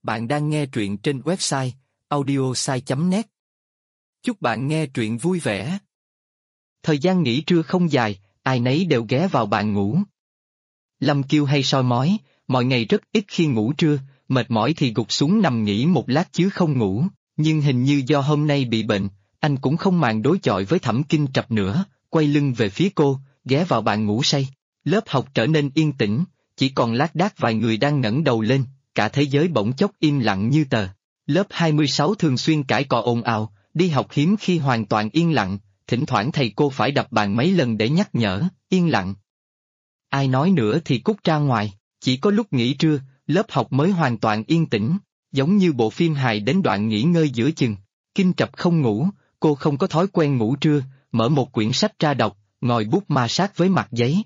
Bạn đang nghe truyện trên website audiosai.net. Chúc bạn nghe truyện vui vẻ. Thời gian nghỉ trưa không dài, ai nấy đều ghé vào bàn ngủ. Lâm Kiêu hay soi mói, mọi ngày rất ít khi ngủ trưa, mệt mỏi thì gục xuống nằm nghỉ một lát chứ không ngủ, nhưng hình như do hôm nay bị bệnh, anh cũng không màng đối chọi với Thẩm Kinh Trập nữa, quay lưng về phía cô, ghé vào bàn ngủ say. Lớp học trở nên yên tĩnh, chỉ còn lác đác vài người đang ngẩng đầu lên, cả thế giới bỗng chốc im lặng như tờ. Lớp 26 thường xuyên cãi cọ ồn ào, đi học hiếm khi hoàn toàn yên lặng, thỉnh thoảng thầy cô phải đập bàn mấy lần để nhắc nhở, yên lặng. Ai nói nữa thì cút ra ngoài, chỉ có lúc nghỉ trưa, lớp học mới hoàn toàn yên tĩnh, giống như bộ phim hài đến đoạn nghỉ ngơi giữa chừng. Kinh Trập không ngủ, cô không có thói quen ngủ trưa, mở một quyển sách ra đọc, ngòi bút ma sát với mặt giấy.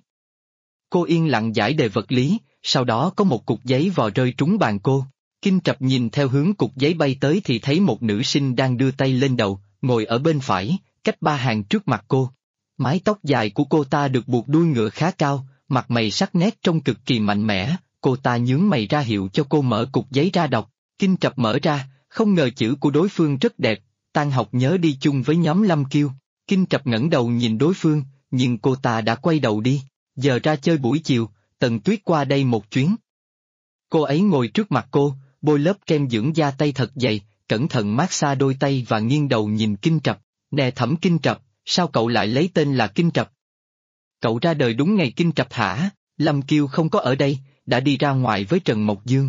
Cô yên lặng giải đề vật lý, sau đó có một cục giấy vò rơi trúng bàn cô. Kinh Trập nhìn theo hướng cục giấy bay tới thì thấy một nữ sinh đang đưa tay lên đầu, ngồi ở bên phải, cách 3 hàng trước mặt cô. Mái tóc dài của cô ta được buộc đuôi ngựa khá cao, mặt mày sắc nét trông cực kỳ mạnh mẽ, cô ta nhướng mày ra hiệu cho cô mở cục giấy ra đọc. Kinh Trập mở ra, không ngờ chữ của đối phương rất đẹp, tan học nhớ đi chung với nhóm Lâm Kiêu. Kinh Trập ngẩng đầu nhìn đối phương, nhưng cô ta đã quay đầu đi. Giờ ra chơi buổi chiều, Tần Tuyết qua đây một chuyến. Cô ấy ngồi trước mặt cô, bôi lớp kem dưỡng da tay thật dày, cẩn thận massage đôi tay và nghiêng đầu nhìn Kinh Trập. Nè Thẩm Kinh Trập, sao cậu lại lấy tên là Kinh Trập? Cậu ra đời đúng ngày Kinh Trập hả? Lâm Kiêu không có ở đây, đã đi ra ngoài với Trần Mộc Dương.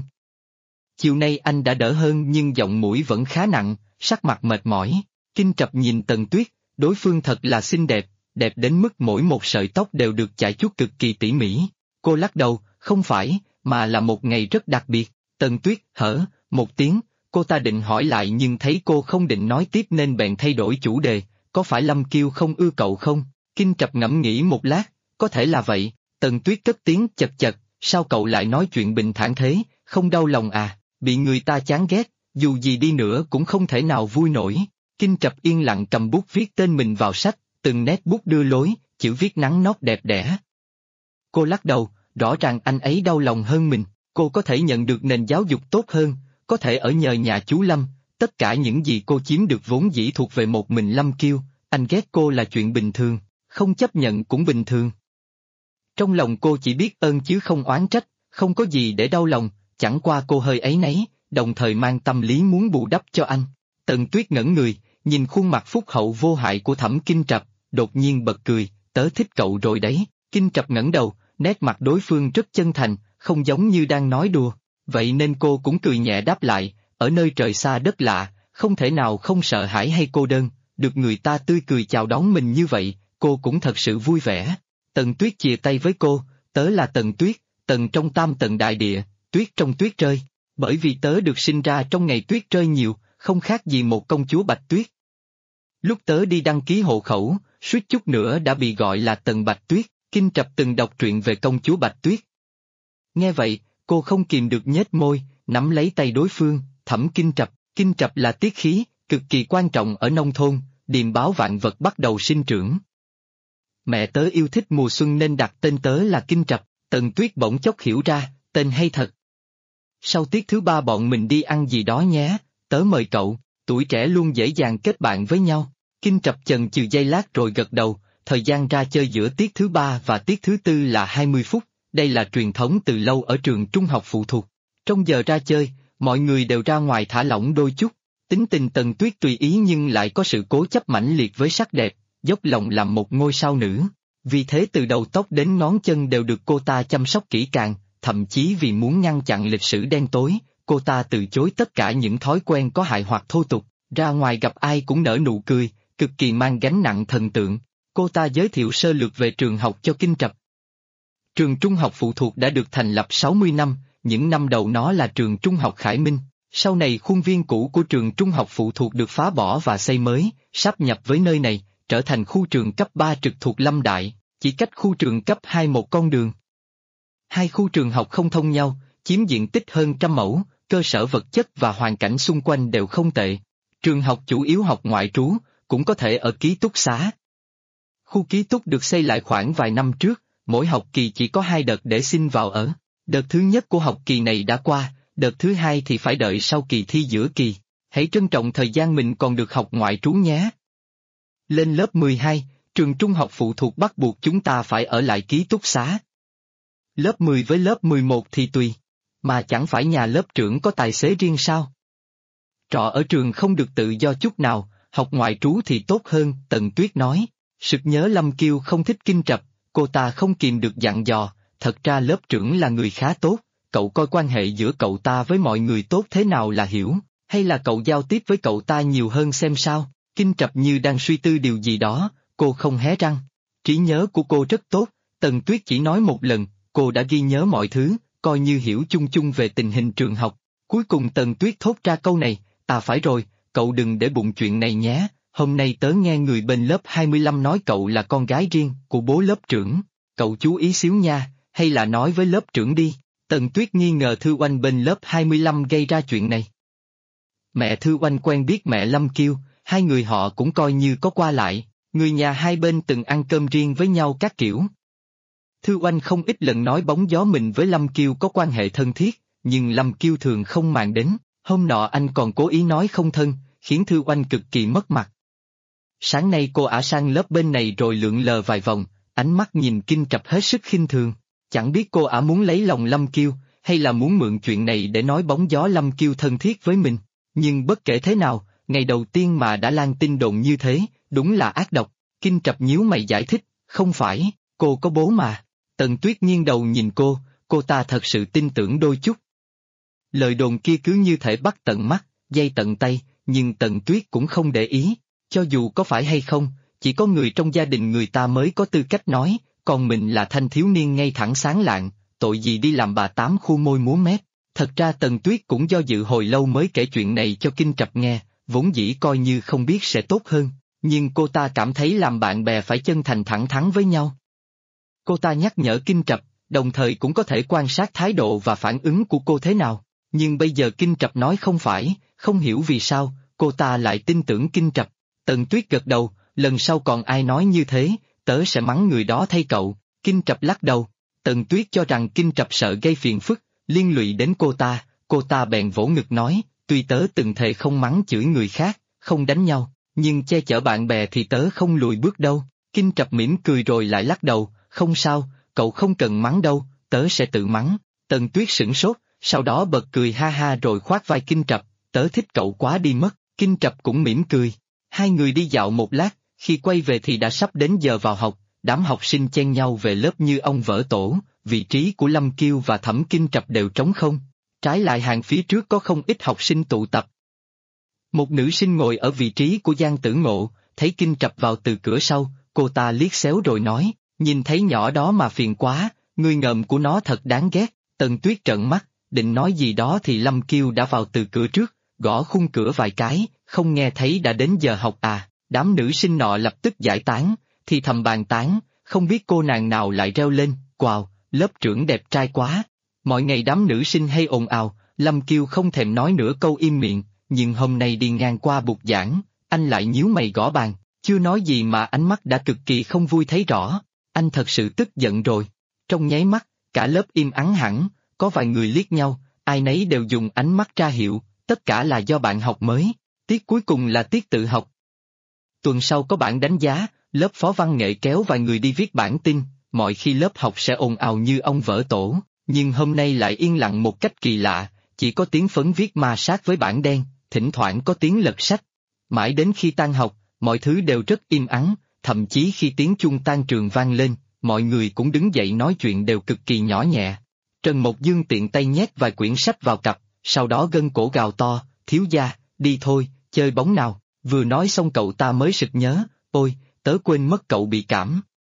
Chiều nay anh đã đỡ hơn nhưng giọng mũi vẫn khá nặng, sắc mặt mệt mỏi. Kinh Trập nhìn Tần Tuyết, đối phương thật là xinh đẹp, đẹp đến mức mỗi một sợi tóc đều được chải chuốt cực kỳ tỉ mỉ. Cô lắc đầu, không phải, mà là một ngày rất đặc biệt. Tần Tuyết hở một tiếng, cô ta định hỏi lại nhưng thấy cô không định nói tiếp nên bèn thay đổi chủ đề, có phải Lâm Kiêu không ưa cậu không? Kinh Trập ngẫm nghĩ một lát, có thể là vậy. Tần Tuyết cất tiếng chật chật, sao cậu lại nói chuyện bình thản thế, không đau lòng à, bị người ta chán ghét, dù gì đi nữa cũng không thể nào vui nổi. Kinh Trập yên lặng cầm bút viết tên mình vào sách, từng nét bút đưa lối, chữ viết nắn nót đẹp đẽ. Cô lắc đầu, rõ ràng anh ấy đau lòng hơn mình, cô có thể nhận được nền giáo dục tốt hơn, có thể ở nhờ nhà chú Lâm, tất cả những gì cô chiếm được vốn dĩ thuộc về một mình Lâm Kiêu, anh ghét cô là chuyện bình thường, không chấp nhận cũng bình thường. Trong lòng cô chỉ biết ơn chứ không oán trách, không có gì để đau lòng, chẳng qua cô hơi áy náy, đồng thời mang tâm lý muốn bù đắp cho anh. Tần Tuyết ngẩn người, nhìn khuôn mặt phúc hậu vô hại của Thẩm Kinh Trập, đột nhiên bật cười, tớ thích cậu rồi đấy. Kinh Trập ngẩng đầu, nét mặt đối phương rất chân thành, không giống như đang nói đùa, vậy nên cô cũng cười nhẹ đáp lại, ở nơi trời xa đất lạ, không thể nào không sợ hãi hay cô đơn, được người ta tươi cười chào đón mình như vậy, cô cũng thật sự vui vẻ. Tần Tuyết chìa tay với cô, tớ là Tần Tuyết, Tần trong tam tầng đại địa, tuyết trong tuyết rơi, bởi vì tớ được sinh ra trong ngày tuyết rơi nhiều, không khác gì một công chúa Bạch Tuyết. Lúc tớ đi đăng ký hộ khẩu, suýt chút nữa đã bị gọi là Tần Bạch Tuyết. Kinh Trập từng đọc truyện về công chúa Bạch Tuyết. Nghe vậy, cô không kìm được nhếch môi, nắm lấy tay đối phương, Thẩm Kinh Trập. Kinh Trập là tiết khí, cực kỳ quan trọng ở nông thôn, điềm báo vạn vật bắt đầu sinh trưởng. Mẹ tớ yêu thích mùa xuân nên đặt tên tớ là Kinh Trập. Tần Tuyết bỗng chốc hiểu ra, tên hay thật. Sau tiết thứ 3 bọn mình đi ăn gì đó nhé, tớ mời cậu, tuổi trẻ luôn dễ dàng kết bạn với nhau. Kinh Trập chần chừ giây lát rồi gật đầu. Thời gian ra chơi giữa tiết thứ 3 và tiết thứ 4 là 20 phút, đây là truyền thống từ lâu ở trường trung học phụ thuộc. Trong giờ ra chơi, mọi người đều ra ngoài thả lỏng đôi chút, tính tình Tần Tuyết tùy ý nhưng lại có sự cố chấp mãnh liệt với sắc đẹp, dốc lòng làm một ngôi sao nữ. Vì thế từ đầu tóc đến ngón chân đều được cô ta chăm sóc kỹ càng, thậm chí vì muốn ngăn chặn lịch sử đen tối, cô ta từ chối tất cả những thói quen có hại hoặc thô tục, ra ngoài gặp ai cũng nở nụ cười, cực kỳ mang gánh nặng thần tượng. Cô ta giới thiệu sơ lược về trường học cho Kinh Trập. Trường trung học phụ thuộc đã được thành lập 60 năm, những năm đầu nó là trường trung học Khải Minh, sau này khuôn viên cũ của trường trung học phụ thuộc được phá bỏ và xây mới, sáp nhập với nơi này, trở thành khu trường cấp 3 trực thuộc Lâm Đại, chỉ cách khu trường cấp 2 một con đường. Hai khu trường học không thông nhau, chiếm diện tích hơn 100 mẫu, cơ sở vật chất và hoàn cảnh xung quanh đều không tệ. Trường học chủ yếu học ngoại trú, cũng có thể ở ký túc xá. Khu ký túc được xây lại khoảng vài năm trước, mỗi học kỳ chỉ có 2 đợt để xin vào ở. Đợt thứ nhất của học kỳ này đã qua, đợt thứ hai thì phải đợi sau kỳ thi giữa kỳ. Hãy trân trọng thời gian mình còn được học ngoại trú nhé. Lên lớp 12, trường trung học phụ thuộc bắt buộc chúng ta phải ở lại ký túc xá. Lớp 10 với lớp 11 thì tùy. Mà chẳng phải nhà lớp trưởng có tài xế riêng sao? Trọ ở trường không được tự do chút nào, học ngoại trú thì tốt hơn, Tần Tuyết nói. Sực nhớ Lâm Kiêu không thích Kinh Trập, cô ta không kìm được dặn dò, thật ra lớp trưởng là người khá tốt, cậu coi quan hệ giữa cậu ta với mọi người tốt thế nào là hiểu, hay là cậu giao tiếp với cậu ta nhiều hơn xem sao? Kinh Trập như đang suy tư điều gì đó, cô không hé răng. Trí nhớ của cô rất tốt, Tần Tuyết chỉ nói một lần, cô đã ghi nhớ mọi thứ, coi như hiểu chung chung về tình hình trường học. Cuối cùng Tần Tuyết thốt ra câu này, phải rồi, cậu đừng để bụng chuyện này nhé, hôm nay tớ nghe người bên lớp 25 nói cậu là con gái riêng của bố lớp trưởng, cậu chú ý xíu nha, hay là nói với lớp trưởng đi. Tần Tuyết nghi ngờ Thư Oanh bên lớp 25 gây ra chuyện này. Mẹ Thư Oanh quen biết mẹ Lâm Kiêu, hai người họ cũng coi như có qua lại, người nhà hai bên từng ăn cơm riêng với nhau các kiểu. Thư Oanh không ít lần nói bóng gió mình với Lâm Kiêu có quan hệ thân thiết, nhưng Lâm Kiêu thường không màng đến, hôm nọ anh còn cố ý nói không thân, khiến Thư Oanh cực kỳ mất mặt. Sáng nay cô ả sang lớp bên này rồi lượn lờ vài vòng, ánh mắt nhìn Kinh Trập hết sức khinh thường, chẳng biết cô ả muốn lấy lòng Lâm Kiêu, hay là muốn mượn chuyện này để nói bóng gió Lâm Kiêu thân thiết với mình, nhưng bất kể thế nào, ngày đầu tiên mà đã lan tin đồn như thế, đúng là ác độc. Kinh Trập nhíu mày giải thích, không phải, cô có bố mà. Tần Tuyết nghiêng đầu nhìn cô ta thật sự tin tưởng đôi chút. Lời đồn kia cứ như thể bắt tận mắt, dây tận tay, nhưng Tần Tuyết cũng không để ý, cho dù có phải hay không, chỉ có người trong gia đình người ta mới có tư cách nói, còn mình là thanh thiếu niên ngay thẳng sáng lạng, tội gì đi làm bà tám khu môi múa mép. Thật ra Tần Tuyết cũng do dự hồi lâu mới kể chuyện này cho Kinh Trập nghe, vốn dĩ coi như không biết sẽ tốt hơn, nhưng cô ta cảm thấy làm bạn bè phải chân thành thẳng thắn với nhau. Cô ta nhắc nhở Kinh Trập, đồng thời cũng có thể quan sát thái độ và phản ứng của cô thế nào, nhưng bây giờ Kinh Trập nói không phải, không hiểu vì sao, cô ta lại tin tưởng Kinh Trập. Tần Tuyết gật đầu, lần sau còn ai nói như thế, tớ sẽ mắng người đó thay cậu. Kinh Trập lắc đầu, Tần Tuyết cho rằng Kinh Trập sợ gây phiền phức, liên lụy đến cô ta bèn vỗ ngực nói, tuy tớ từng thề không mắng chửi người khác, không đánh nhau, nhưng che chở bạn bè thì tớ không lùi bước đâu. Kinh Trập mỉm cười rồi lại lắc đầu, không sao, cậu không cần mắng đâu, tớ sẽ tự mắng. Tần Tuyết sửng sốt, sau đó bật cười ha ha rồi khoác vai Kinh Trập, tớ thích cậu quá đi mất. Kinh Trập cũng mỉm cười. Hai người đi dạo một lát, khi quay về thì đã sắp đến giờ vào học, đám học sinh chen nhau về lớp như ong vỡ tổ, vị trí của Lâm Kiêu và Thẩm Kinh Trập đều trống không. Trái lại hàng phía trước có không ít học sinh tụ tập. Một nữ sinh ngồi ở vị trí của Giang Tử Ngộ, thấy Kinh Trập vào từ cửa sau, cô ta liếc xéo rồi nói, nhìn thấy nhỏ đó mà phiền quá, người ngợm của nó thật đáng ghét. Tần Tuyết trợn mắt, định nói gì đó thì Lâm Kiêu đã vào từ cửa trước, gõ khung cửa vài cái, không nghe thấy đã đến giờ học à. Đám nữ sinh nọ lập tức giải tán, thì thầm bàn tán, không biết cô nàng nào lại reo lên, wow, lớp trưởng đẹp trai quá. Mọi ngày đám nữ sinh hay ồn ào, Lâm Kiêu không thèm nói nửa câu im miệng, nhưng hôm nay đi ngang qua bục giảng, anh lại nhíu mày gõ bàn, chưa nói gì mà ánh mắt đã cực kỳ không vui thấy rõ, anh thật sự tức giận rồi. Trong nháy mắt, cả lớp im ắng hẳn, có vài người liếc nhau, ai nấy đều dùng ánh mắt ra hiệu, tất cả là do bạn học mới, tiết cuối cùng là tiết tự học. Tuần sau có bảng đánh giá, lớp phó văn nghệ kéo vài người đi viết bản tin, mọi khi lớp học sẽ ồn ào như ong vỡ tổ, nhưng hôm nay lại yên lặng một cách kỳ lạ, chỉ có tiếng phấn viết ma sát với bảng đen, thỉnh thoảng có tiếng lật sách. Mãi đến khi tan học, mọi thứ đều rất im ắng, thậm chí khi tiếng chuông tan trường vang lên, mọi người cũng đứng dậy nói chuyện đều cực kỳ nhỏ nhẹ. Trần Mộc Dương tiện tay nhét vài quyển sách vào cặp, sau đó gân cổ gào to, thiếu gia, đi thôi, chơi bóng nào. Vừa nói xong cậu ta mới sực nhớ, ôi, tớ quên mất cậu bị cảm.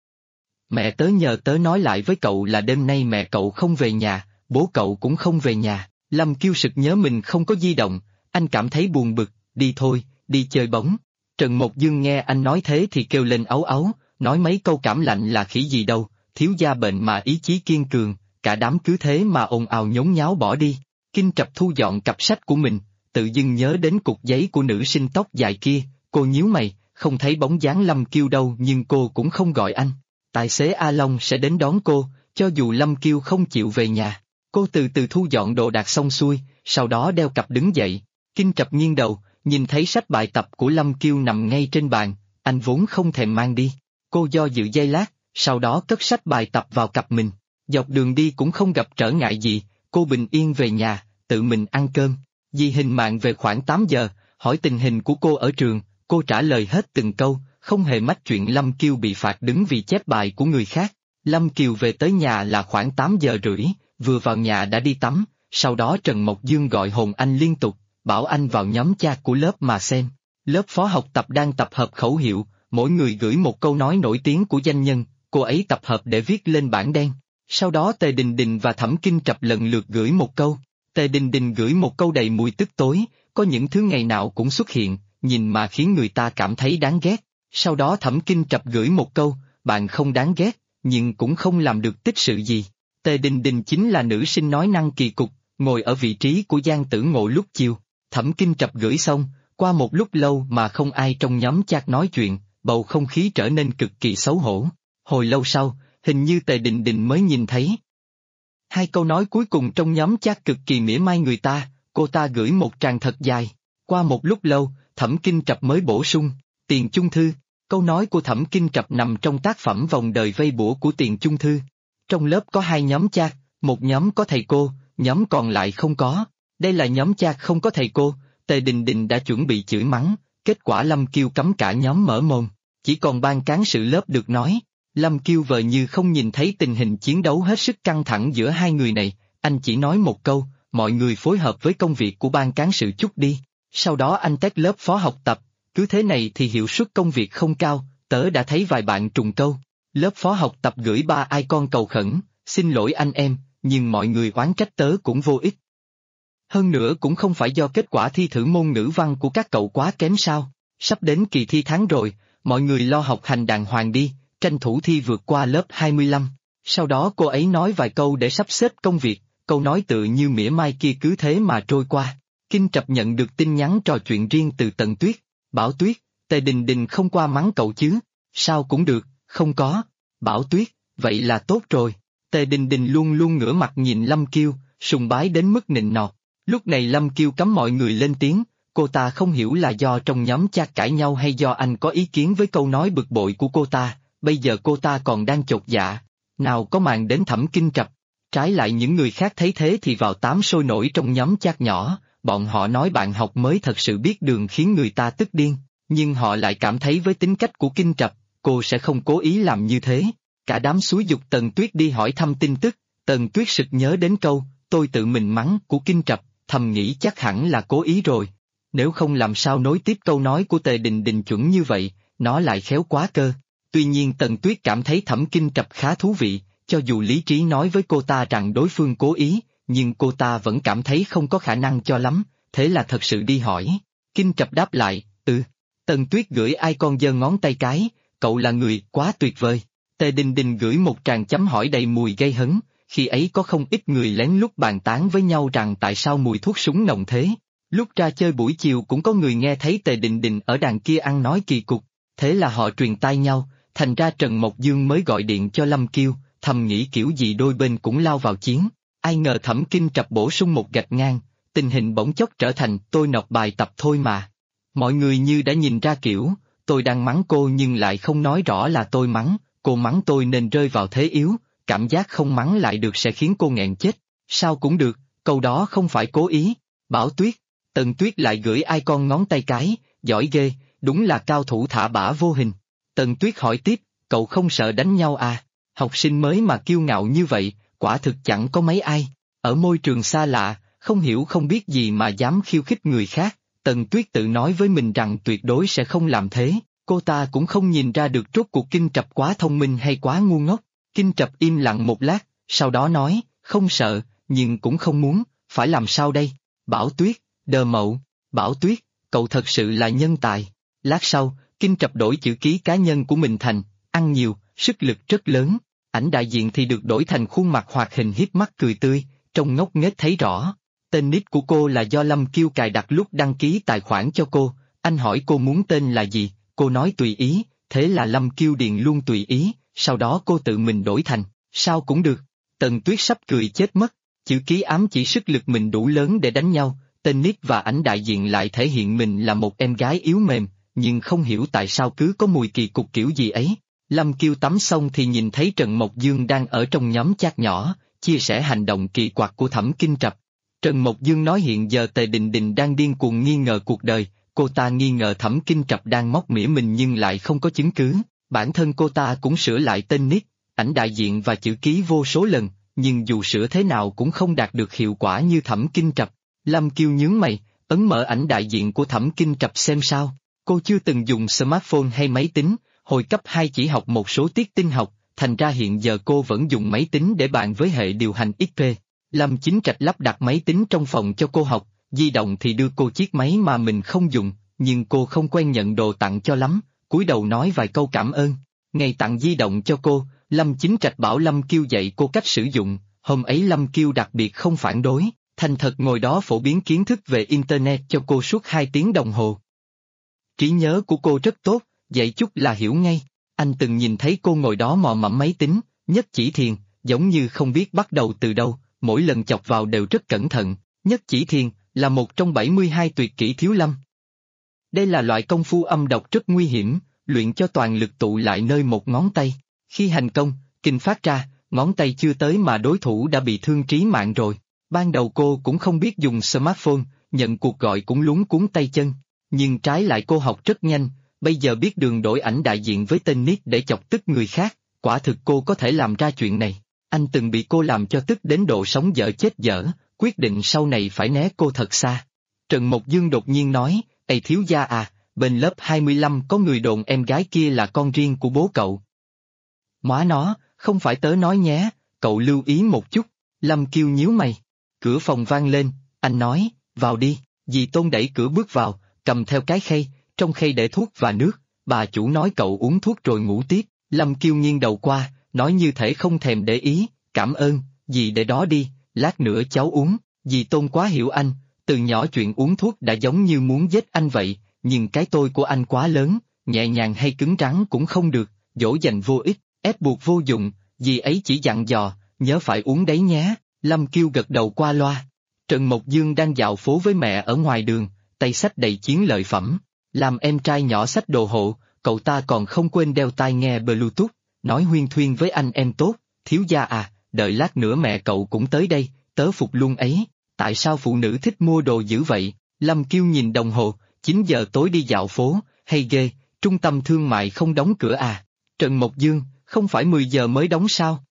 Mẹ tớ nhờ tớ nói lại với cậu là đêm nay mẹ cậu không về nhà, bố cậu cũng không về nhà. Lâm Kiêu sực nhớ mình không có di động, anh cảm thấy buồn bực, đi thôi, đi chơi bóng. Trần Mộc Dương nghe anh nói thế thì kêu lên áu áu, nói mấy câu cảm lạnh là khỉ gì đâu, thiếu gia bệnh mà ý chí kiên cường, cả đám cứ thế mà ồn ào nhốn nháo bỏ đi. Kinh Trập thu dọn cặp sách của mình, tự dưng nhớ đến cục giấy của nữ sinh tóc dài kia, cô nhíu mày, không thấy bóng dáng Lâm Kiêu đâu nhưng cô cũng không gọi anh. Tài xế A Long sẽ đến đón cô, cho dù Lâm Kiêu không chịu về nhà. Cô từ từ thu dọn đồ đạc xong xuôi, sau đó đeo cặp đứng dậy. Kinh Trập nghiêng đầu, nhìn thấy sách bài tập của Lâm Kiêu nằm ngay trên bàn, anh vốn không thèm mang đi. Cô do dự giây lát, sau đó cất sách bài tập vào cặp mình. Dọc đường đi cũng không gặp trở ngại gì, cô bình yên về nhà, tự mình ăn cơm. Dì Hình mạng về khoảng 8 giờ, hỏi tình hình của cô ở trường, cô trả lời hết từng câu, không hề mách chuyện Lâm Kiêu bị phạt đứng vì chép bài của người khác. Lâm Kiều về tới nhà là khoảng 8 giờ rưỡi, vừa vào nhà đã đi tắm, sau đó Trần Mộc Dương gọi hồn anh liên tục, bảo anh vào nhóm chat của lớp mà xem. Lớp phó học tập đang tập hợp khẩu hiệu, mỗi người gửi một câu nói nổi tiếng của danh nhân, cô ấy tập hợp để viết lên bảng đen. Sau đó Tề Đình Đình và Thẩm Kinh Trập lần lượt gửi một câu. Tề Đình Đình gửi một câu đầy mùi tức tối, có những thứ ngày nào cũng xuất hiện, nhìn mà khiến người ta cảm thấy đáng ghét. Sau đó Thẩm Kinh Trập gửi một câu, bạn không đáng ghét, nhưng cũng không làm được tích sự gì. Tề Đình Đình chính là nữ sinh nói năng kỳ cục, ngồi ở vị trí của Giang Tử Ngộ lúc chiều. Thẩm Kinh Trập gửi xong, qua một lúc lâu mà không ai trong nhóm chat nói chuyện, bầu không khí trở nên cực kỳ xấu hổ. Hồi lâu sau, hình như Tề Đình Đình mới nhìn thấy. Hai câu nói cuối cùng trong nhóm chat cực kỳ mỉa mai người ta, cô ta gửi một tràng thật dài. Qua một lúc lâu, Thẩm Kinh Trập mới bổ sung, Tiền Chung Thư. Câu nói của Thẩm Kinh Trập nằm trong tác phẩm Vòng đời vây bủa của Tiền Chung Thư. Trong lớp có hai nhóm chat, một nhóm có thầy cô, nhóm còn lại không có. Đây là nhóm chat không có thầy cô, Tề Đình Đình đã chuẩn bị chửi mắng, kết quả Lâm Kiêu cấm cả nhóm mở mồm, chỉ còn ban cán sự lớp được nói. Lâm Kiêu vờ như không nhìn thấy tình hình chiến đấu hết sức căng thẳng giữa hai người này, anh chỉ nói một câu, mọi người phối hợp với công việc của ban cán sự chút đi. Sau đó anh tách lớp phó học tập, cứ thế này thì hiệu suất công việc không cao, tớ đã thấy vài bạn trùng câu. Lớp phó học tập gửi 3 icon cầu khẩn, xin lỗi anh em, nhưng mọi người oán trách tớ cũng vô ích. Hơn nữa cũng không phải do kết quả thi thử môn ngữ văn của các cậu quá kém sao, sắp đến kỳ thi tháng rồi, mọi người lo học hành đàng hoàng đi, tranh thủ thi vượt qua lớp 25. Sau đó cô ấy nói vài câu để sắp xếp công việc, câu nói tự như mỉa mai kia cứ thế mà trôi qua. Kinh Trập nhận được tin nhắn trò chuyện riêng từ Tần Tuyết, Bảo Tuyết, Tề Đình Đình không qua mắng cậu chứ, sao cũng được, không có, Bảo Tuyết, vậy là tốt rồi. Tề Đình Đình luôn luôn ngửa mặt nhìn Lâm Kiêu, sùng bái đến mức nịnh nọt. Lúc này Lâm Kiêu cấm mọi người lên tiếng, cô ta không hiểu là do trong nhóm chat cãi nhau hay do anh có ý kiến với câu nói bực bội của cô ta, bây giờ cô ta còn đang chột dạ, nào có màng đến Thẩm Kinh Trập. Trái lại những người khác thấy thế thì vào tám sôi nổi trong nhóm chat nhỏ, bọn họ nói bạn học mới thật sự biết đường khiến người ta tức điên, nhưng họ lại cảm thấy với tính cách của Kinh Trập, cô sẽ không cố ý làm như thế. Cả đám xúi giục Tần Tuyết đi hỏi thăm tin tức, Tần Tuyết sực nhớ đến câu, tôi tự mình mắng của Kinh Trập, thầm nghĩ chắc hẳn là cố ý rồi. Nếu không làm sao nối tiếp câu nói của Tề Đình Đình chuẩn như vậy, nó lại khéo quá cơ. Tuy nhiên Tần Tuyết cảm thấy Thẩm Kinh Trập khá thú vị, cho dù lý trí nói với cô ta rằng đối phương cố ý, nhưng cô ta vẫn cảm thấy không có khả năng cho lắm, thế là thật sự đi hỏi. Kinh Trập đáp lại, Tần Tuyết gửi icon giơ ngón tay cái, cậu là người quá tuyệt vời. Tề Đình Đình gửi một tràng chấm hỏi đầy mùi gây hấn, khi ấy có không ít người lén lút bàn tán với nhau rằng tại sao mùi thuốc súng nồng thế. Lúc ra chơi buổi chiều cũng có người nghe thấy Tề Đình Đình ở đàn kia ăn nói kỳ cục, thế là họ truyền tai nhau, thành ra Trần Mộc Dương mới gọi điện cho Lâm Kiêu, thầm nghĩ kiểu gì đôi bên cũng lao vào chiến. Ai ngờ Thẩm Kinh Trập bổ sung một gạch ngang, tình hình bỗng chốc trở thành tôi nộp bài tập thôi mà. Mọi người như đã nhìn ra kiểu, tôi đang mắng cô nhưng lại không nói rõ là tôi mắng, cô mắng tôi nên rơi vào thế yếu, cảm giác không mắng lại được sẽ khiến cô nghẹn chết. Sao cũng được, câu đó không phải cố ý. Bảo Tuyết, Tần Tuyết lại gửi icon ngón tay cái, giỏi ghê, đúng là cao thủ thả bả vô hình. Tần Tuyết hỏi tiếp, cậu không sợ đánh nhau à? Học sinh mới mà kiêu ngạo như vậy, quả thực chẳng có mấy ai. Ở môi trường xa lạ, không hiểu không biết gì mà dám khiêu khích người khác. Tần Tuyết tự nói với mình rằng tuyệt đối sẽ không làm thế, cô ta cũng không nhìn ra được rốt cuộc Kinh Trập quá thông minh hay quá ngu ngốc. Kinh Trập im lặng một lát, sau đó nói, không sợ, nhưng cũng không muốn, phải làm sao đây? Bảo Tuyết, đờ mậu, Bảo Tuyết, cậu thật sự là nhân tài. Lát sau, Kinh Trập đổi chữ ký cá nhân của mình thành, ăn nhiều, sức lực rất lớn, ảnh đại diện thì được đổi thành khuôn mặt hoạt hình hiếp mắt cười tươi, trông ngốc nghếch thấy rõ. Tên nick của cô là do Lâm Kiêu cài đặt lúc đăng ký tài khoản cho cô, anh hỏi cô muốn tên là gì, cô nói tùy ý, thế là Lâm Kiêu điền luôn tùy ý, sau đó cô tự mình đổi thành, sao cũng được. Tần Tuyết sắp cười chết mất, Chữ ký ám chỉ sức lực mình đủ lớn để đánh nhau, tên Nick và ảnh đại diện lại thể hiện mình là một em gái yếu mềm, nhưng không hiểu tại sao cứ có mùi kỳ cục kiểu gì ấy. Lâm Kiêu tắm xong thì nhìn thấy Trần Mộc Dương đang ở trong nhóm chat nhỏ, chia sẻ hành động kỳ quặc của Thẩm Kinh Trập. Trần Mộc Dương nói hiện giờ Tề Đình Đình đang điên cuồng nghi ngờ cuộc đời, cô ta nghi ngờ Thẩm Kinh Trập đang móc mỉa mình nhưng lại không có chứng cứ. Bản thân cô ta cũng sửa lại tên nick, ảnh đại diện và chữ ký vô số lần, nhưng dù sửa thế nào cũng không đạt được hiệu quả như Thẩm Kinh Trập. Lâm Kiêu nhướng mày, ấn mở ảnh đại diện của Thẩm Kinh Trập xem sao. Cô chưa từng dùng smartphone hay máy tính, hồi cấp 2 chỉ học một số tiết tin học, thành ra hiện giờ cô vẫn dùng máy tính để bàn với hệ điều hành XP. Lâm Chính Trạch lắp đặt máy tính trong phòng cho cô học, di động thì đưa cô chiếc máy mà mình không dùng, nhưng cô không quen nhận đồ tặng cho lắm, cúi đầu nói vài câu cảm ơn. Ngày tặng di động cho cô, Lâm Chính Trạch bảo Lâm Kiêu dạy cô cách sử dụng, hôm ấy Lâm Kiêu đặc biệt không phản đối, thành thật ngồi đó phổ biến kiến thức về Internet cho cô suốt 2 tiếng đồng hồ. Trí nhớ của cô rất tốt, dạy chút là hiểu ngay. Anh từng nhìn thấy cô ngồi đó mò mẫm máy tính, nhất chỉ thiền, giống như không biết bắt đầu từ đâu, mỗi lần chọc vào đều rất cẩn thận. Nhất chỉ thiền là một trong 72 tuyệt kỹ thiếu lâm. Đây là loại công phu âm độc rất nguy hiểm, luyện cho toàn lực tụ lại nơi một ngón tay. Khi hành công, kinh phát ra, ngón tay chưa tới mà đối thủ đã bị thương trí mạng rồi. Ban đầu cô cũng không biết dùng smartphone, nhận cuộc gọi cũng luống cuống tay chân. Nhưng trái lại cô học rất nhanh, bây giờ biết đường đổi ảnh đại diện với tên nick để chọc tức người khác, quả thực cô có thể làm ra chuyện này. Anh từng bị cô làm cho tức đến độ sống dở chết dở, quyết định sau này phải né cô thật xa. Trần Mộc Dương đột nhiên nói, "Ê thiếu gia à, bên lớp 25 có người đồn em gái kia là con riêng của bố cậu." "Móa nó, không phải tớ nói nhé, cậu lưu ý một chút." Lâm Kiêu nhíu mày. Cửa phòng vang lên, anh nói, "Vào đi." Dì Tôn đẩy cửa bước vào, cầm theo cái khay, trong khay để thuốc và nước. "Bà chủ nói cậu uống thuốc rồi ngủ tiếp." Lâm Kiêu nghiêng đầu qua, nói như thể không thèm để ý, "Cảm ơn, dì để đó đi, lát nữa cháu uống." Dì Tôn quá hiểu anh, từ nhỏ chuyện uống thuốc đã giống như muốn giết anh vậy, nhưng cái tôi của anh quá lớn, nhẹ nhàng hay cứng rắn cũng không được, dỗ dành vô ích, ép buộc vô dụng, dì ấy chỉ dặn dò, nhớ phải uống đấy nhé. Lâm Kiêu gật đầu qua loa. Trần Mộc Dương đang dạo phố với mẹ ở ngoài đường, tay xách đầy chiến lợi phẩm. Làm em trai nhỏ xách đồ hộ, cậu ta còn không quên đeo tai nghe Bluetooth, nói huyên thuyên với anh em tốt, "Thiếu gia à, đợi lát nữa mẹ cậu cũng tới đây, tớ phục luôn ấy." Tại sao phụ nữ thích mua đồ dữ vậy? Lâm Kiêu nhìn đồng hồ, 9 giờ tối đi dạo phố, hay ghê, trung tâm thương mại không đóng cửa à? Trần Mộc Dương, không phải 10 giờ mới đóng sao?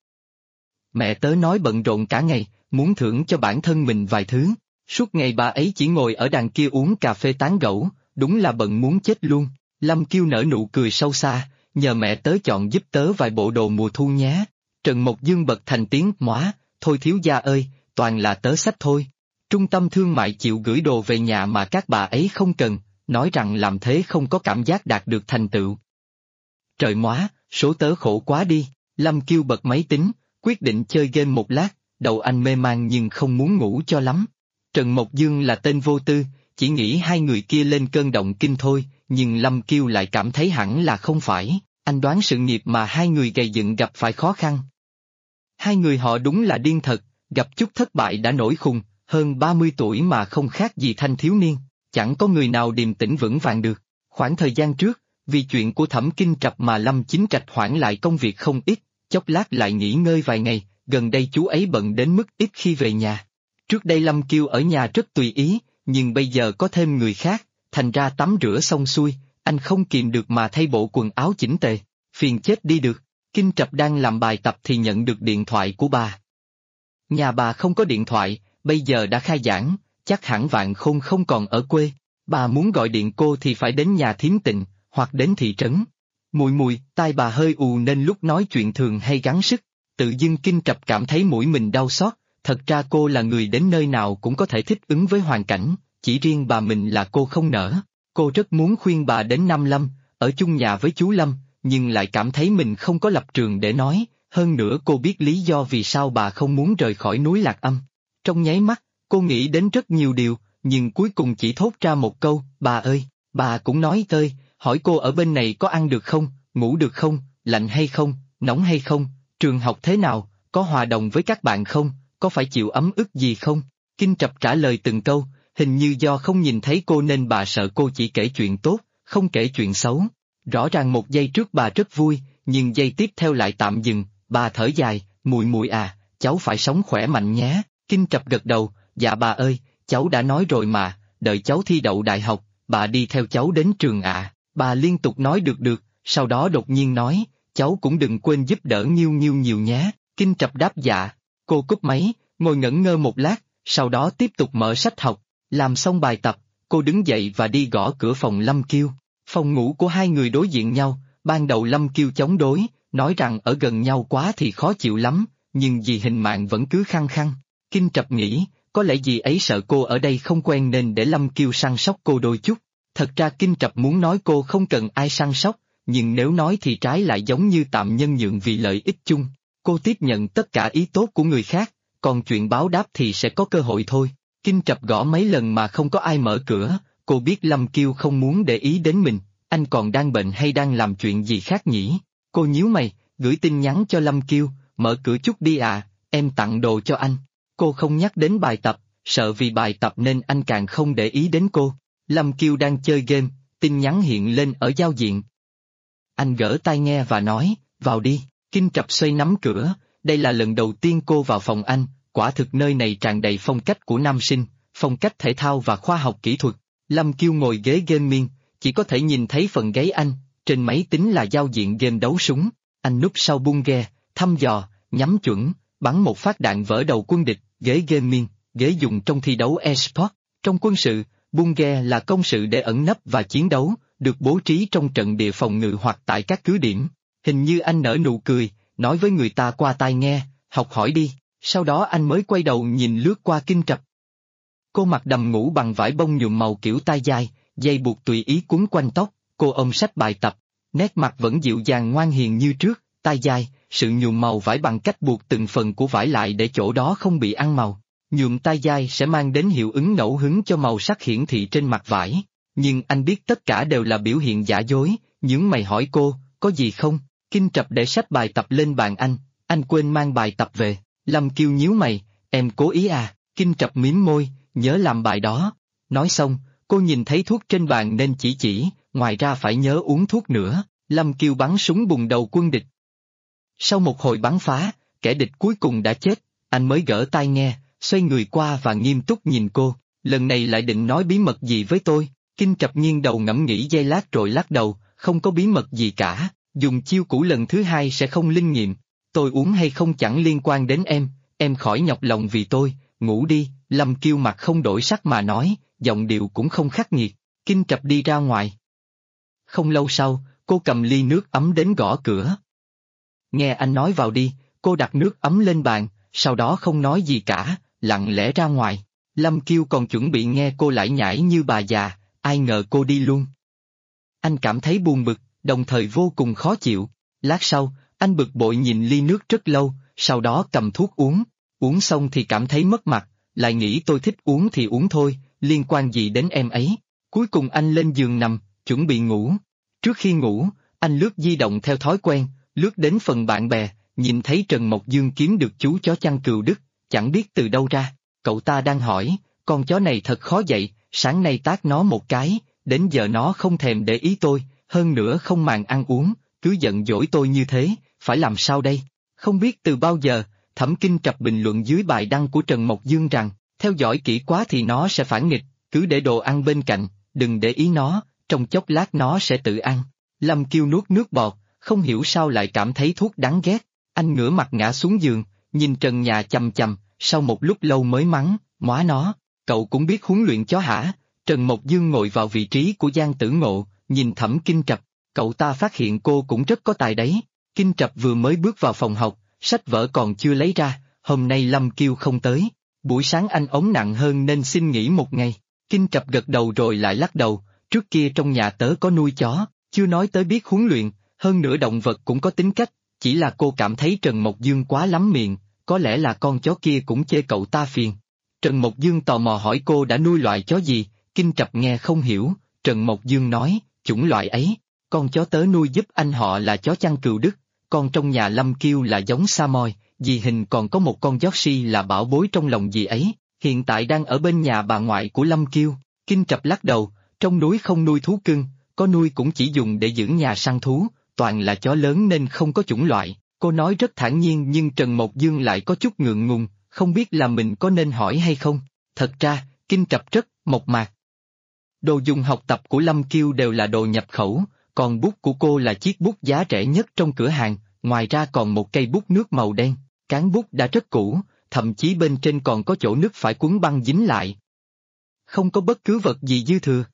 Mẹ tớ nói bận rộn cả ngày, muốn thưởng cho bản thân mình vài thứ. Suốt ngày bà ấy chỉ ngồi ở đằng kia uống cà phê tán gẫu, đúng là bận muốn chết luôn. Lâm Kiêu nở nụ cười sâu xa, "Nhờ mẹ tớ chọn giúp tớ vài bộ đồ mùa thu nhé." Trần Mộc Dương bật thành tiếng, "Móa, thôi thiếu gia ơi, toàn là tớ xách thôi." Trung tâm thương mại chịu gửi đồ về nhà mà các bà ấy không cần, nói rằng làm thế không có cảm giác đạt được thành tựu. Trời móa, số tớ khổ quá đi. Lâm Kiêu bật máy tính, quyết định chơi game một lát, đầu anh mê man nhưng không muốn ngủ cho lắm. Trần Mộc Dương là tên vô tư, chỉ nghĩ hai người kia lên cơn động kinh thôi, nhưng Lâm Kiêu lại cảm thấy hẳn là không phải, anh đoán sự nghiệp mà hai người gầy dựng gặp phải khó khăn. Hai người họ đúng là điên thật, gặp chút thất bại đã nổi khùng, hơn 30 tuổi mà không khác gì thanh thiếu niên, chẳng có người nào điềm tĩnh vững vàng được. Khoảng thời gian trước, vì chuyện của Thẩm Kinh Trập mà Lâm Chính Trạch hoãn lại công việc không ít, chốc lát lại nghỉ ngơi vài ngày, gần đây chú ấy bận đến mức ít khi về nhà. Trước đây Lâm Kiêu ở nhà rất tùy ý, nhưng bây giờ có thêm người khác, thành ra tắm rửa xong xuôi, anh không kìm được mà thay bộ quần áo chỉnh tề, phiền chết đi được. Kinh Trập đang làm bài tập thì nhận được điện thoại của bà. Nhà bà không có điện thoại, bây giờ đã khai giảng, chắc hẳn Vạn Khôn không còn ở quê. Bà muốn gọi điện cô thì phải đến nhà thím Tịnh, hoặc đến thị trấn. Mùi mùi, tai bà hơi ù nên lúc nói chuyện thường hay gắng sức. Tự dưng Kinh Trập cảm thấy mũi mình đau xót, thật ra cô là người đến nơi nào cũng có thể thích ứng với hoàn cảnh, chỉ riêng bà mình là cô không nỡ. Cô rất muốn khuyên bà đến Nam Lâm, ở chung nhà với chú Lâm, nhưng lại cảm thấy mình không có lập trường để nói, hơn nữa cô biết lý do vì sao bà không muốn rời khỏi núi Lạc Âm. Trong nháy mắt, cô nghĩ đến rất nhiều điều, nhưng cuối cùng chỉ thốt ra một câu, "Bà ơi." Bà cũng nói tơi, hỏi cô ở bên này có ăn được không, ngủ được không, lạnh hay không, nóng hay không, trường học thế nào, có hòa đồng với các bạn không, có phải chịu ấm ức gì không? Kinh Trập trả lời từng câu, hình như do không nhìn thấy cô nên bà sợ cô chỉ kể chuyện tốt, không kể chuyện xấu. Rõ ràng một giây trước bà rất vui, nhưng giây tiếp theo lại tạm dừng, bà thở dài, muội muội à, cháu phải sống khỏe mạnh nhé. Kinh Trập gật đầu, dạ bà ơi, cháu đã nói rồi mà, đợi cháu thi đậu đại học, bà đi theo cháu đến trường ạ. Bà liên tục nói được, sau đó đột nhiên nói, cháu cũng đừng quên giúp đỡ Nghiêu Nghiêu nhiều nhé. Kinh Trập đáp dạ. Cô cúp máy, ngồi ngẩn ngơ một lát, sau đó tiếp tục mở sách học. Làm xong bài tập, cô đứng dậy và đi gõ cửa phòng Lâm Kiêu. Phòng ngủ của hai người đối diện nhau, ban đầu Lâm Kiêu chống đối, nói rằng ở gần nhau quá thì khó chịu lắm, nhưng dì Hình Mạn vẫn cứ khăng khăng. Kinh Trập nghĩ, có lẽ dì ấy sợ cô ở đây không quen nên để Lâm Kiêu săn sóc cô đôi chút. Thật ra Kinh Trập muốn nói cô không cần ai săn sóc, nhưng nếu nói thì trái lại giống như tạm nhân nhượng vì lợi ích chung. Cô tiếp nhận tất cả ý tốt của người khác, còn chuyện báo đáp thì sẽ có cơ hội thôi. Kinh Trập gõ mấy lần mà không có ai mở cửa, cô biết Lâm Kiêu không muốn để ý đến mình, anh còn đang bệnh hay đang làm chuyện gì khác nhỉ? Cô nhíu mày, gửi tin nhắn cho Lâm Kiêu, mở cửa chút đi à, em tặng đồ cho anh. Cô không nhắc đến bài tập, sợ vì bài tập nên anh càng không để ý đến cô. Lâm Kiêu đang chơi game, tin nhắn hiện lên ở giao diện. Anh gỡ tai nghe và nói, vào đi. Kinh Trập xoay nắm cửa, đây là lần đầu tiên cô vào phòng anh, quả thực nơi này tràn đầy phong cách của nam sinh, phong cách thể thao và khoa học kỹ thuật. Lâm Kiêu ngồi ghế gaming, chỉ có thể nhìn thấy phần gáy anh, trên máy tính là giao diện game đấu súng. Anh núp sau bung ghe, thăm dò, nhắm chuẩn, bắn một phát đạn vỡ đầu quân địch. Ghế gaming, ghế dùng trong thi đấu e-sport. Trong quân sự, bung ghe là công sự để ẩn nấp và chiến đấu, được bố trí trong trận địa phòng ngự hoặc tại các cứ điểm. Hình như anh nở nụ cười, nói với người ta qua tai nghe, học hỏi đi, sau đó anh mới quay đầu nhìn lướt qua Kinh Trập. Cô mặc đầm ngủ bằng vải bông nhuộm màu kiểu tai dài, dây buộc tùy ý quấn quanh tóc, cô ôm sách bài tập, nét mặt vẫn dịu dàng ngoan hiền như trước, tai dài, sự nhuộm màu vải bằng cách buộc từng phần của vải lại để chỗ đó không bị ăn màu. Nhuộm tai dài sẽ mang đến hiệu ứng ngẫu hứng cho màu sắc hiển thị trên mặt vải, nhưng anh biết tất cả đều là biểu hiện giả dối, nhướng mày hỏi cô, có gì không? Kinh Trập để sách bài tập lên bàn anh quên mang bài tập về. Lâm Kiêu nhíu mày, em cố ý à? Kinh Trập mím môi, nhớ làm bài đó. Nói xong, cô nhìn thấy thuốc trên bàn nên chỉ, ngoài ra phải nhớ uống thuốc nữa. Lâm Kiêu bắn súng bùng đầu quân địch. Sau một hồi bắn phá, kẻ địch cuối cùng đã chết, anh mới gỡ tai nghe, xoay người qua và nghiêm túc nhìn cô, lần này lại định nói bí mật gì với tôi? Kinh Trập nghiêng đầu ngẫm nghĩ giây lát rồi lắc đầu, không có bí mật gì cả, dùng chiêu cũ lần thứ hai sẽ không linh nghiệm, tôi uống hay không chẳng liên quan đến em khỏi nhọc lòng vì tôi, ngủ đi. Lâm Kiêu mặt không đổi sắc mà nói, giọng điệu cũng không khắc nghiệt. Kinh Trập đi ra ngoài. Không lâu sau, cô cầm ly nước ấm đến gõ cửa. Nghe anh nói vào đi, cô đặt nước ấm lên bàn, sau đó không nói gì cả, lặng lẽ ra ngoài. Lâm Kiêu còn chuẩn bị nghe cô lải nhải như bà già, ai ngờ cô đi luôn. Anh cảm thấy buồn bực, đồng thời vô cùng khó chịu. Lát sau, anh bực bội nhìn ly nước rất lâu, sau đó cầm thuốc uống xong thì cảm thấy mất mặt, lại nghĩ tôi thích uống thì uống thôi, liên quan gì đến em ấy. Cuối cùng anh lên giường nằm, chuẩn bị ngủ. Trước khi ngủ, anh lướt di động theo thói quen, lướt đến phần bạn bè, nhìn thấy Trần Mộc Dương kiếm được chú chó chăn cừu Đức, chẳng biết từ đâu ra. Cậu ta đang hỏi, con chó này thật khó dạy, sáng nay tát nó một cái, đến giờ nó không thèm để ý tôi, hơn nữa không màng ăn uống, cứ giận dỗi tôi như thế, phải làm sao đây? Không biết từ bao giờ, Thẩm Kinh Trập bình luận dưới bài đăng của Trần Mộc Dương rằng, theo dõi kỹ quá thì nó sẽ phản nghịch, cứ để đồ ăn bên cạnh, đừng để ý nó, trong chốc lát nó sẽ tự ăn. Lâm Kiêu nuốt nước bọt, không hiểu sao lại cảm thấy thuốc đáng ghét, anh ngửa mặt ngã xuống giường, nhìn trần nhà chằm chằm, sau một lúc lâu mới mắng, móa nó, cậu cũng biết huấn luyện chó hả? Trần Mộc Dương ngồi vào vị trí của Giang Tử Ngộ, nhìn Thẩm Kinh Trập, cậu ta phát hiện cô cũng rất có tài đấy. Kinh Trập vừa mới bước vào phòng học, sách vở còn chưa lấy ra, hôm nay Lâm Kiêu không tới, buổi sáng anh ốm nặng hơn nên xin nghỉ một ngày. Kinh Trập gật đầu rồi lại lắc đầu, trước kia trong nhà tớ có nuôi chó, chưa nói tới biết huấn luyện, hơn nữa động vật cũng có tính cách, chỉ là cô cảm thấy Trần Mộc Dương quá lắm miệng, có lẽ là con chó kia cũng chê cậu ta phiền. Trần Mộc Dương tò mò hỏi cô đã nuôi loại chó gì, Kinh Trập nghe không hiểu, Trần Mộc Dương nói, chủng loại ấy, con chó tớ nuôi giúp anh họ là chó chăn cừu Đức, con trong nhà Lâm Kiêu là giống Samoy, dì Hình còn có một con Yorkshire là bảo bối trong lòng dì ấy, hiện tại đang ở bên nhà bà ngoại của Lâm Kiêu. Kinh Trập lắc đầu, trong núi không nuôi thú cưng, có nuôi cũng chỉ dùng để giữ nhà săn thú, toàn là chó lớn nên không có chủng loại. Cô nói rất thản nhiên nhưng Trần Mộc Dương lại có chút ngượng ngùng, không biết là mình có nên hỏi hay không. Thật ra, Kinh Trập rất mộc mạc. Đồ dùng học tập của Lâm Kiêu đều là đồ nhập khẩu, còn bút của cô là chiếc bút giá rẻ nhất trong cửa hàng, ngoài ra còn một cây bút nước màu đen, cán bút đã rất cũ, thậm chí bên trên còn có chỗ nứt phải quấn băng dính lại. Không có bất cứ vật gì dư thừa.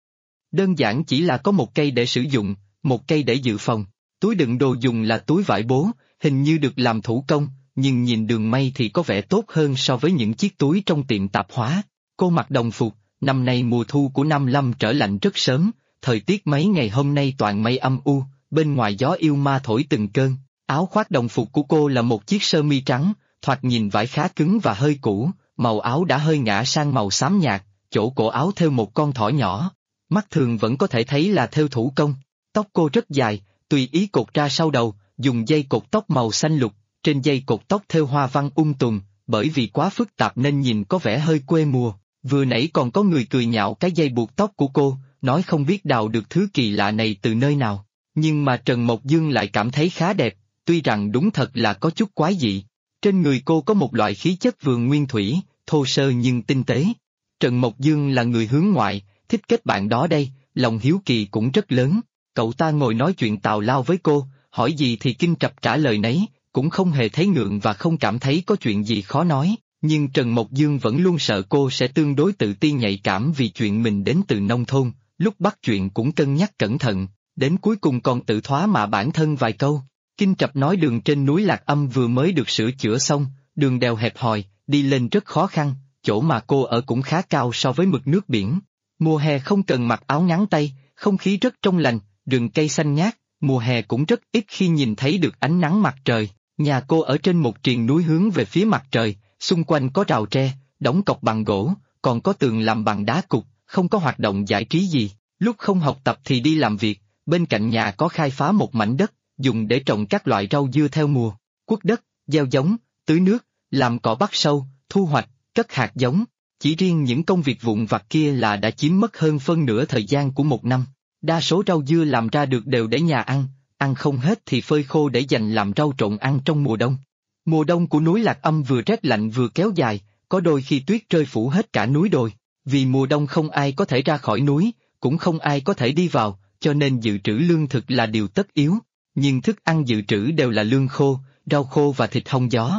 Đơn giản chỉ là có một cây để sử dụng, một cây để dự phòng. Túi đựng đồ dùng là túi vải bố, hình như được làm thủ công, nhưng nhìn đường may thì có vẻ tốt hơn so với những chiếc túi trong tiệm tạp hóa. Cô mặc đồng phục, năm nay mùa thu của Nam Lâm trở lạnh rất sớm, thời tiết mấy ngày hôm nay toàn mây âm u, bên ngoài gió yêu ma thổi từng cơn. Áo khoác đồng phục của cô là một chiếc sơ mi trắng, thoạt nhìn vải khá cứng và hơi cũ, màu áo đã hơi ngã sang màu xám nhạt, chỗ cổ áo thêu một con thỏ nhỏ. Mắt thường vẫn có thể thấy là thêu thủ công. Tóc cô rất dài, tùy ý cột ra sau đầu, dùng dây cột tóc màu xanh lục, trên dây cột tóc thêu hoa văn tùm, bởi vì quá phức tạp nên nhìn có vẻ hơi quê mùa. Vừa nãy còn có người cười nhạo cái dây buộc tóc của cô, nói không biết đào được thứ kỳ lạ này từ nơi nào. Nhưng mà Trần Mộc Dương lại cảm thấy khá đẹp, tuy rằng đúng thật là có chút quái dị. Trên người cô có một loại khí chất vườn nguyên thủy, thô sơ nhưng tinh tế. Trần Mộc Dương là người hướng ngoại, thích kết bạn đó đây, lòng hiếu kỳ cũng rất lớn. Cậu ta ngồi nói chuyện tào lao với cô, hỏi gì thì Kinh Trập trả lời nấy, cũng không hề thấy ngượng và không cảm thấy có chuyện gì khó nói. Nhưng Trần Mộc Dương vẫn luôn sợ cô sẽ tương đối tự ti nhạy cảm vì chuyện mình đến từ nông thôn, lúc bắt chuyện cũng cân nhắc cẩn thận, đến cuối cùng còn tự thoá mạ bản thân vài câu. Kinh Trập nói đường trên núi Lạc Âm vừa mới được sửa chữa xong, đường đèo hẹp hòi, đi lên rất khó khăn, chỗ mà cô ở cũng khá cao so với mực nước biển. Mùa hè không cần mặc áo ngắn tay, không khí rất trong lành, rừng cây xanh ngát, mùa hè cũng rất ít khi nhìn thấy được ánh nắng mặt trời. Nhà cô ở trên một triền núi hướng về phía mặt trời, xung quanh có rào tre, đóng cọc bằng gỗ, còn có tường làm bằng đá cục, không có hoạt động giải trí gì. Lúc không học tập thì đi làm việc, bên cạnh nhà có khai phá một mảnh đất, dùng để trồng các loại rau dưa theo mùa, cuốc đất, gieo giống, tưới nước, làm cỏ bắt sâu, thu hoạch, cất hạt giống. Chỉ riêng những công việc vụn vặt kia là đã chiếm mất hơn phân nửa thời gian của một năm. Đa số rau dưa làm ra được đều để nhà ăn không hết thì phơi khô để dành làm rau trộn ăn trong mùa đông. Mùa đông của núi Lạc Âm vừa rét lạnh vừa kéo dài, có đôi khi tuyết rơi phủ hết cả núi đồi. Vì mùa đông không ai có thể ra khỏi núi, cũng không ai có thể đi vào, cho nên dự trữ lương thực là điều tất yếu. Nhưng thức ăn dự trữ đều là lương khô, rau khô và thịt hong gió.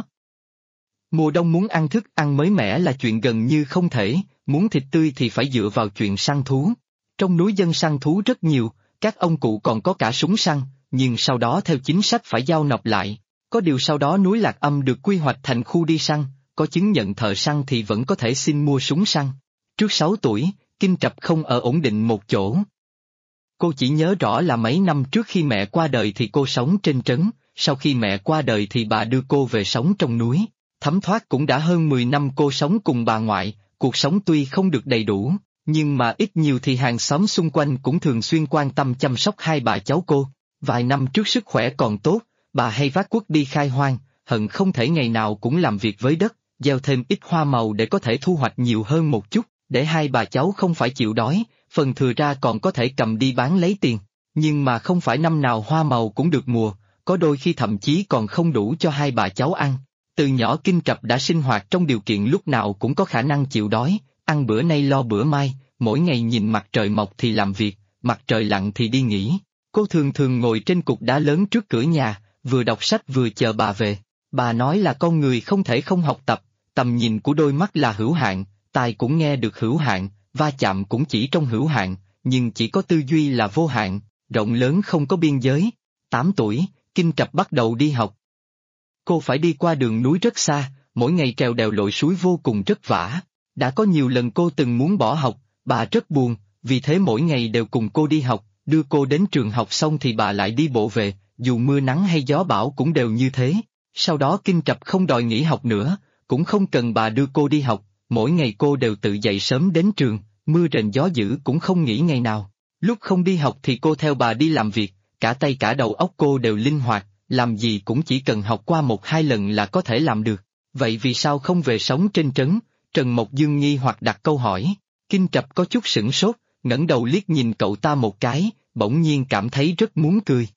Mùa đông muốn ăn thức ăn mới mẻ là chuyện gần như không thể, muốn thịt tươi thì phải dựa vào chuyện săn thú. Trong núi dân săn thú rất nhiều, các ông cụ còn có cả súng săn, nhưng sau đó theo chính sách phải giao nộp lại. Có điều sau đó núi Lạc Âm được quy hoạch thành khu đi săn, có chứng nhận thợ săn thì vẫn có thể xin mua súng săn. Trước 6 tuổi, Kinh Trập không ở ổn định một chỗ. Cô chỉ nhớ rõ là mấy năm trước khi mẹ qua đời thì cô sống trên trấn, sau khi mẹ qua đời thì bà đưa cô về sống trong núi. Thấm thoát cũng đã hơn 10 năm cô sống cùng bà ngoại, cuộc sống tuy không được đầy đủ, nhưng mà ít nhiều thì hàng xóm xung quanh cũng thường xuyên quan tâm chăm sóc hai bà cháu cô. Vài năm trước sức khỏe còn tốt, bà hay vác cuốc đi khai hoang, hận không thể ngày nào cũng làm việc với đất, gieo thêm ít hoa màu để có thể thu hoạch nhiều hơn một chút, để hai bà cháu không phải chịu đói, phần thừa ra còn có thể cầm đi bán lấy tiền. Nhưng mà không phải năm nào hoa màu cũng được mùa, có đôi khi thậm chí còn không đủ cho hai bà cháu ăn. Từ nhỏ Kinh Trập đã sinh hoạt trong điều kiện lúc nào cũng có khả năng chịu đói, ăn bữa nay lo bữa mai, mỗi ngày nhìn mặt trời mọc thì làm việc, mặt trời lặn thì đi nghỉ. Cô thường thường ngồi trên cục đá lớn trước cửa nhà, vừa đọc sách vừa chờ bà về. Bà nói là con người không thể không học tập, tầm nhìn của đôi mắt là hữu hạn, tai cũng nghe được hữu hạn, va chạm cũng chỉ trong hữu hạn, nhưng chỉ có tư duy là vô hạn, rộng lớn không có biên giới. 8 tuổi, Kinh Trập bắt đầu đi học. Cô phải đi qua đường núi rất xa, mỗi ngày trèo đèo lội suối vô cùng vất vả. Đã có nhiều lần cô từng muốn bỏ học, bà rất buồn, vì thế mỗi ngày đều cùng cô đi học, đưa cô đến trường học xong thì bà lại đi bộ về, dù mưa nắng hay gió bão cũng đều như thế. Sau đó Kinh Trập không đòi nghỉ học nữa, cũng không cần bà đưa cô đi học, mỗi ngày cô đều tự dậy sớm đến trường, mưa rền gió dữ cũng không nghỉ ngày nào. Lúc không đi học thì cô theo bà đi làm việc, cả tay cả đầu óc cô đều linh hoạt, làm gì cũng chỉ cần học qua 1-2 lần là có thể làm được. Vậy vì sao không về sống trên trấn? Trần Mộc Dương nghi hoặc đặt câu hỏi. Kinh Trập có chút sửng sốt, ngẩng đầu liếc nhìn cậu ta một cái, bỗng nhiên cảm thấy rất muốn cười.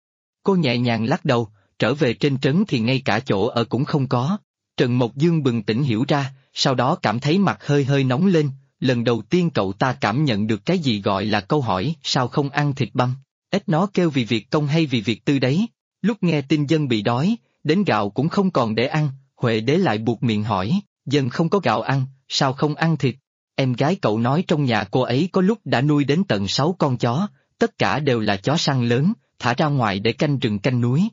Cô nhẹ nhàng lắc đầu, trở về trên trấn thì ngay cả chỗ ở cũng không có. Trần Mộc Dương bừng tỉnh hiểu ra, sau đó cảm thấy mặt hơi hơi nóng lên, lần đầu tiên cậu ta cảm nhận được cái gì gọi là câu hỏi sao không ăn thịt băm. Ếch nó kêu vì việc công hay vì việc tư đấy. Lúc nghe tin dân bị đói, đến gạo cũng không còn để ăn, Huệ đế lại buộc miệng hỏi, dân không có gạo ăn, sao không ăn thịt? Em gái cậu nói trong nhà cô ấy có lúc đã nuôi đến tận 6 con chó, tất cả đều là chó săn lớn, thả ra ngoài để canh rừng canh núi.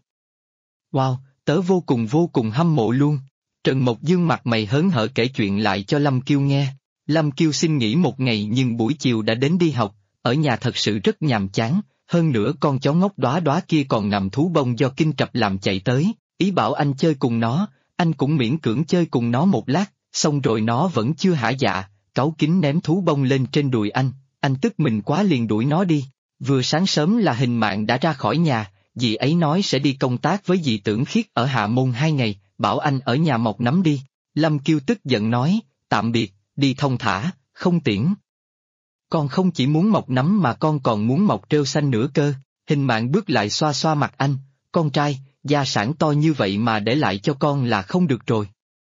Wow, tớ vô cùng hâm mộ luôn. Trần Mộc Dương mặt mày hớn hở kể chuyện lại cho Lâm Kiêu nghe. Lâm Kiêu xin nghỉ một ngày nhưng buổi chiều đã đến đi học, ở nhà thật sự rất nhàm chán, hơn nữa con chó ngốc đóa đóa kia còn nằm thú bông do Kinh Trập làm chạy tới, ý bảo anh chơi cùng nó, anh cũng miễn cưỡng chơi cùng nó một lát, xong rồi nó vẫn chưa hả dạ, cáu kính ném thú bông lên trên đùi anh tức mình quá liền đuổi nó đi. Vừa sáng sớm là Hình Mạn đã ra khỏi nhà, dì ấy nói sẽ đi công tác với dì Tưởng Khiết ở Hạ Môn 2 ngày, bảo anh ở nhà mọc nấm đi. Lâm Kiêu tức giận nói, tạm biệt, đi thông thả, không tiễn. Con không chỉ muốn mọc nấm mà con còn muốn mọc rêu xanh nữa cơ. Hình Mạn bước lại xoa xoa mặt anh, con trai, gia sản to như vậy mà để lại cho con là không được rồi.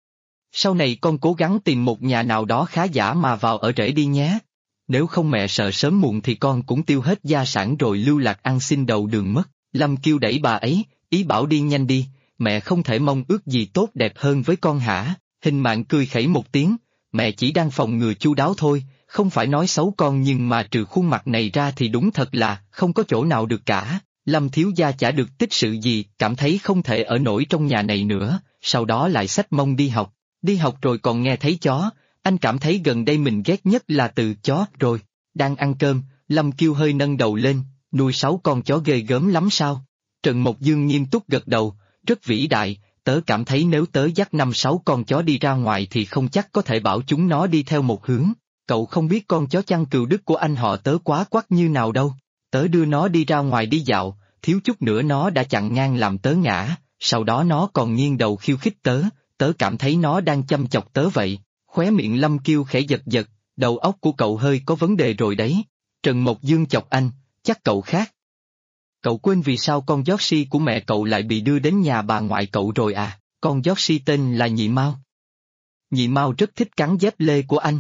Sau này con cố gắng tìm một nhà nào đó khá giả mà vào ở rể đi nhé. Nếu không mẹ sợ sớm muộn thì con cũng tiêu hết gia sản rồi lưu lạc ăn xin đầu đường mất. Lâm Kiêu đẩy bà ấy, ý bảo đi nhanh đi, mẹ không thể mong ước gì tốt đẹp hơn với con hả? Hình Mạn cười khẩy một tiếng, mẹ chỉ đang phòng ngừa chu đáo thôi, không phải nói xấu con nhưng mà trừ khuôn mặt này ra thì đúng thật là không có chỗ nào được cả. Lâm thiếu gia chả được tích sự gì, cảm thấy không thể ở nổi trong nhà này nữa, sau đó lại xách mông đi học. Đi học rồi còn nghe thấy chó, anh cảm thấy gần đây mình ghét nhất là từ chó rồi. Đang ăn cơm, Lâm Kiêu hơi nâng đầu lên, nuôi 6 con chó ghê gớm lắm sao? Trần Mộc Dương nghiêm túc gật đầu, rất vĩ đại, tớ cảm thấy nếu tớ dắt 5-6 con chó đi ra ngoài thì không chắc có thể bảo chúng nó đi theo một hướng. Cậu không biết con chó chăn cừu Đức của anh họ tớ quá quắc như nào đâu. Tớ đưa nó đi ra ngoài đi dạo, thiếu chút nữa nó đã chặn ngang làm tớ ngã, sau đó nó còn nghiêng đầu khiêu khích tớ cảm thấy nó đang chăm chọc tớ vậy. Khóe miệng Lâm Kiêu khẽ giật giật, đầu óc của cậu hơi có vấn đề rồi đấy. Trần Mộc Dương chọc anh, chắc cậu khác. Cậu quên vì sao con Yorkshire của mẹ cậu lại bị đưa đến nhà bà ngoại cậu rồi à? Con Yorkshire tên là Nhị Mao. Nhị Mao rất thích cắn dép lê của anh.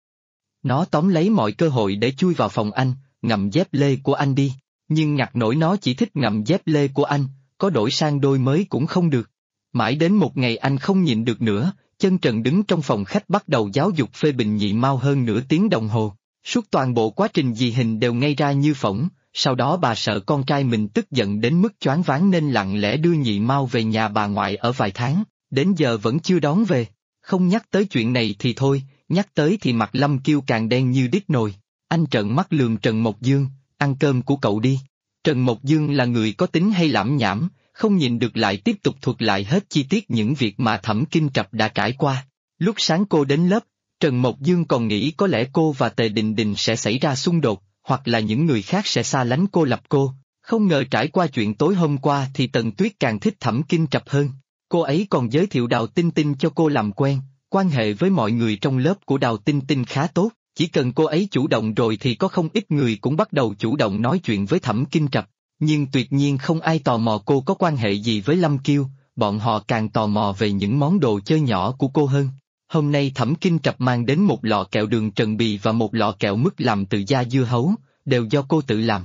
Nó tóm lấy mọi cơ hội để chui vào phòng anh, ngậm dép lê của anh đi, nhưng ngặt nổi nó chỉ thích ngậm dép lê của anh, có đổi sang đôi mới cũng không được. Mãi đến một ngày anh không nhịn được nữa, chân trần đứng trong phòng khách bắt đầu giáo dục phê bình Nhị Mao hơn nửa tiếng đồng hồ. Suốt toàn bộ quá trình dì Hình đều ngây ra như phỗng, sau đó bà sợ con trai mình tức giận đến mức choáng váng nên lặng lẽ đưa Nhị Mao về nhà bà ngoại ở vài tháng, đến giờ vẫn chưa đón về. Không nhắc tới chuyện này thì thôi, nhắc tới thì mặt Lâm Kiêu càng đen như đít nồi. Anh trợn mắt lườm Trần Mộc Dương, ăn cơm của cậu đi. Trần Mộc Dương là người có tính hay lảm nhảm, không nhìn được lại tiếp tục thuật lại hết chi tiết những việc mà Thẩm Kinh Trập đã trải qua. Lúc sáng cô đến lớp, Trần Mộc Dương còn nghĩ có lẽ cô và Tề Đình Đình sẽ xảy ra xung đột, hoặc là những người khác sẽ xa lánh cô lập cô. Không ngờ trải qua chuyện tối hôm qua thì Tần Tuyết càng thích Thẩm Kinh Trập hơn. Cô ấy còn giới thiệu Đào Tinh Tinh cho cô làm quen, quan hệ với mọi người trong lớp của Đào Tinh Tinh khá tốt, chỉ cần cô ấy chủ động rồi thì có không ít người cũng bắt đầu chủ động nói chuyện với Thẩm Kinh Trập. Nhưng tuyệt nhiên không ai tò mò cô có quan hệ gì với Lâm Kiêu, bọn họ càng tò mò về những món đồ chơi nhỏ của cô hơn. Hôm nay Thẩm Kinh Trập mang đến một lọ kẹo đường Trần Bì và một lọ kẹo mứt làm từ da dưa hấu, đều do cô tự làm.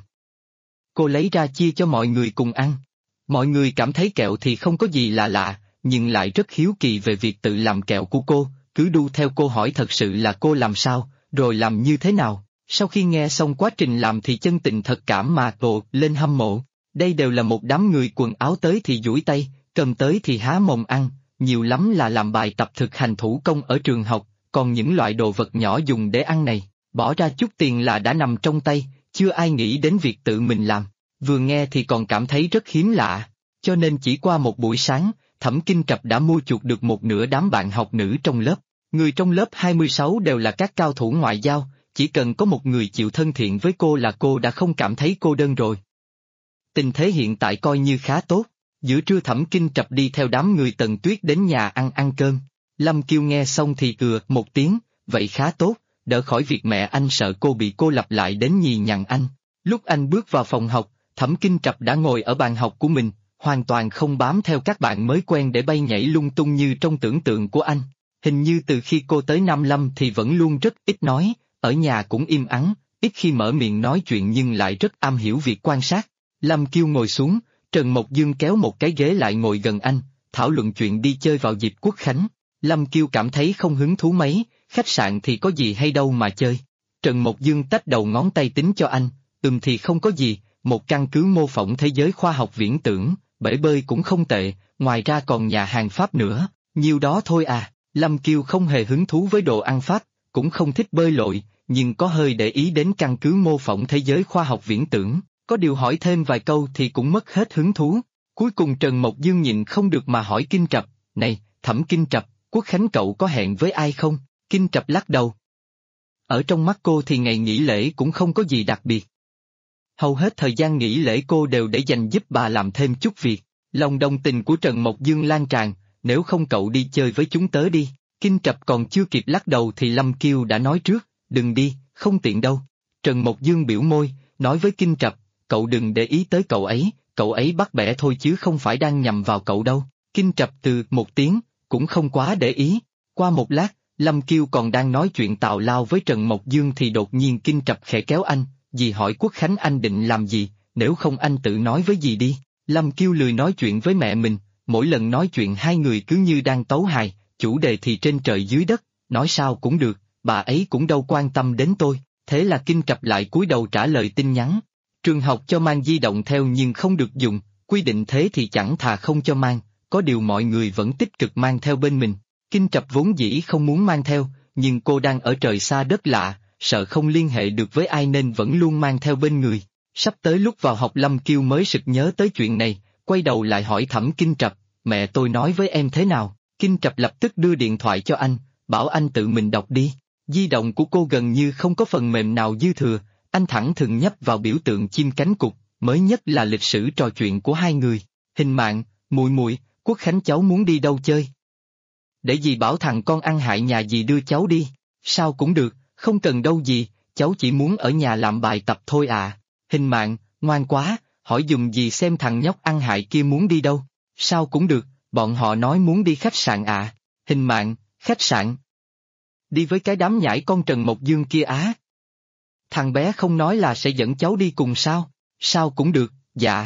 Cô lấy ra chia cho mọi người cùng ăn. Mọi người cảm thấy kẹo thì không có gì lạ lạ, nhưng lại rất hiếu kỳ về việc tự làm kẹo của cô, cứ đu theo cô hỏi thật sự là cô làm sao, rồi làm như thế nào. Sau khi nghe xong quá trình làm thì chân tình thật cảm mà rộ lên hâm mộ. Đây đều là một đám người quần áo tới thì duỗi tay, cầm tới thì há mồm ăn, nhiều lắm là làm bài tập thực hành thủ công ở trường học, còn những loại đồ vật nhỏ dùng để ăn này, bỏ ra chút tiền là đã nằm trong tay, chưa ai nghĩ đến việc tự mình làm. Vừa nghe thì còn cảm thấy rất hiếm lạ, cho nên chỉ qua một buổi sáng, Thẩm Kinh Trập đã mua chuộc được một nửa đám bạn học nữ trong lớp. Người trong lớp 26 đều là các cao thủ ngoại giao, chỉ cần có một người chịu thân thiện với cô là cô đã không cảm thấy cô đơn rồi. Tình thế hiện tại coi như khá tốt, Giữa trưa Thẩm Kinh Trập đi theo đám người Tần Tuyết đến nhà ăn cơm. Lâm Kiêu nghe xong thì một tiếng, vậy khá tốt, đỡ khỏi việc mẹ anh sợ cô bị cô lặp lại đến nhì nhằn anh. Lúc anh bước vào phòng học, Thẩm Kinh Trập đã ngồi ở bàn học của mình, hoàn toàn không bám theo các bạn mới quen để bay nhảy lung tung như trong tưởng tượng của anh. Hình như từ khi cô tới Nam Lâm thì vẫn luôn rất ít nói, ở nhà cũng im ắng, ít khi mở miệng nói chuyện nhưng lại rất am hiểu việc quan sát. Lâm Kiêu ngồi xuống, Trần Mộc Dương kéo một cái ghế lại ngồi gần anh, thảo luận chuyện đi chơi vào dịp Quốc Khánh. Lâm Kiêu cảm thấy không hứng thú mấy, khách sạn thì có gì hay đâu mà chơi. Trần Mộc Dương tách đầu ngón tay tính cho anh, thì không có gì, một căn cứ mô phỏng thế giới khoa học viễn tưởng, bể bơi cũng không tệ, ngoài ra còn nhà hàng Pháp nữa, nhiêu đó thôi à. Lâm Kiêu không hề hứng thú với đồ ăn Pháp, cũng không thích bơi lội, nhưng có hơi để ý đến căn cứ mô phỏng thế giới khoa học viễn tưởng, có điều hỏi thêm vài câu thì cũng mất hết hứng thú. Cuối cùng Trần Mộc Dương nhịn không được mà hỏi Kinh Trập, này, Thẩm Kinh Trập, Quốc Khánh cậu có hẹn với ai không? Kinh Trập lắc đầu. Ở trong mắt cô thì ngày nghỉ lễ cũng không có gì đặc biệt. Hầu hết thời gian nghỉ lễ cô đều để dành giúp bà làm thêm chút việc. Lòng đồng tình của Trần Mộc Dương lan tràn, nếu không cậu đi chơi với chúng tớ đi. Kinh Trập còn chưa kịp lắc đầu thì Lâm Kiêu đã nói trước, đừng đi, không tiện đâu. Trần Mộc Dương biểu môi, nói với Kinh Trập, cậu đừng để ý tới cậu ấy bắt bẻ thôi chứ không phải đang nhầm vào cậu đâu. Kinh Trập một tiếng, cũng không quá để ý. Qua một lát, Lâm Kiêu còn đang nói chuyện tào lao với Trần Mộc Dương thì đột nhiên Kinh Trập khẽ kéo anh, dì hỏi Quốc Khánh anh định làm gì, nếu không anh tự nói với dì đi. Lâm Kiêu lười nói chuyện với mẹ mình, mỗi lần nói chuyện hai người cứ như đang tấu hài, chủ đề thì trên trời dưới đất, nói sao cũng được, bà ấy cũng đâu quan tâm đến tôi, thế là Kinh Trập lại cúi đầu trả lời tin nhắn. Trường học cho mang di động theo nhưng không được dùng, quy định thế thì chẳng thà không cho mang, có điều mọi người vẫn tích cực mang theo bên mình. Kinh Trập vốn dĩ không muốn mang theo, nhưng cô đang ở trời xa đất lạ, sợ không liên hệ được với ai nên vẫn luôn mang theo bên người. Sắp tới lúc vào học Lâm Kiêu mới sực nhớ tới chuyện này, quay đầu lại hỏi Thẩm Kinh Trập, mẹ tôi nói với em thế nào? Kinh Trập lập tức đưa điện thoại cho anh, bảo anh tự mình đọc đi. Di động của cô gần như không có phần mềm nào dư thừa, anh thẳng thừng nhấp vào biểu tượng chim cánh cụt, mới nhất là lịch sử trò chuyện của hai người. Hình mạng, muội, Quốc Khánh cháu muốn đi đâu chơi? Để dì bảo thằng con ăn hại nhà dì đưa cháu đi. Sao cũng được, không cần đâu dì, cháu chỉ muốn ở nhà làm bài tập thôi à. Hình mạng, ngoan quá, hỏi dùm dì xem thằng nhóc ăn hại kia muốn đi đâu. Sao cũng được, bọn họ nói muốn đi khách sạn à. Hình mạng, khách sạn. Đi với cái đám nhãi con Trần Mộc Dương kia á. Thằng bé không nói là sẽ dẫn cháu đi cùng sao? Sao cũng được, dạ.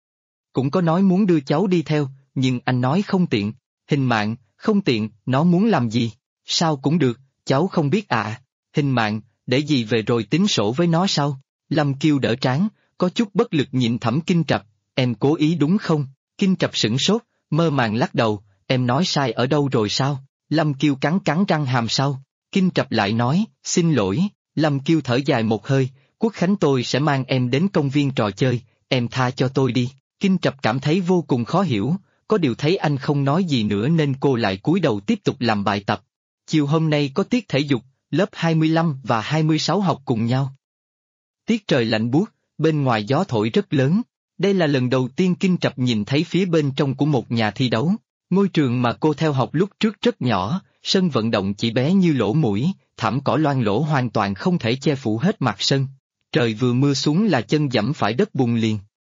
Cũng có nói muốn đưa cháu đi theo, nhưng anh nói không tiện. Hình mạng, không tiện, nó muốn làm gì? Sao cũng được, cháu không biết à. Hình mạng, để dì về rồi tính sổ với nó sau. Lâm Kiêu đỡ trán, có chút bất lực nhìn Thẩm Kinh Trập, em cố ý đúng không? Kinh Trập sửng sốt, mơ màng lắc đầu, em nói sai ở đâu rồi sao? Lâm Kiêu cắn răng hàm sau. Kinh Trập lại nói, xin lỗi. Lâm Kiêu thở dài một hơi, Quốc Khánh tôi sẽ mang em đến công viên trò chơi, em tha cho tôi đi. Kinh Trập cảm thấy vô cùng khó hiểu, có điều thấy anh không nói gì nữa nên cô lại cúi đầu tiếp tục làm bài tập. Chiều hôm nay có tiết thể dục, lớp 25 và 26 học cùng nhau. Tiết trời lạnh buốt, bên ngoài gió thổi rất lớn. Đây là lần đầu tiên Kinh Trập nhìn thấy phía bên trong của một nhà thi đấu. Ngôi trường mà cô theo học lúc trước rất nhỏ, sân vận động chỉ bé như lỗ mũi, thảm cỏ loang lỗ hoàn toàn không thể che phủ hết mặt sân. Trời vừa mưa xuống là chân dẫm phải đất bùn liền.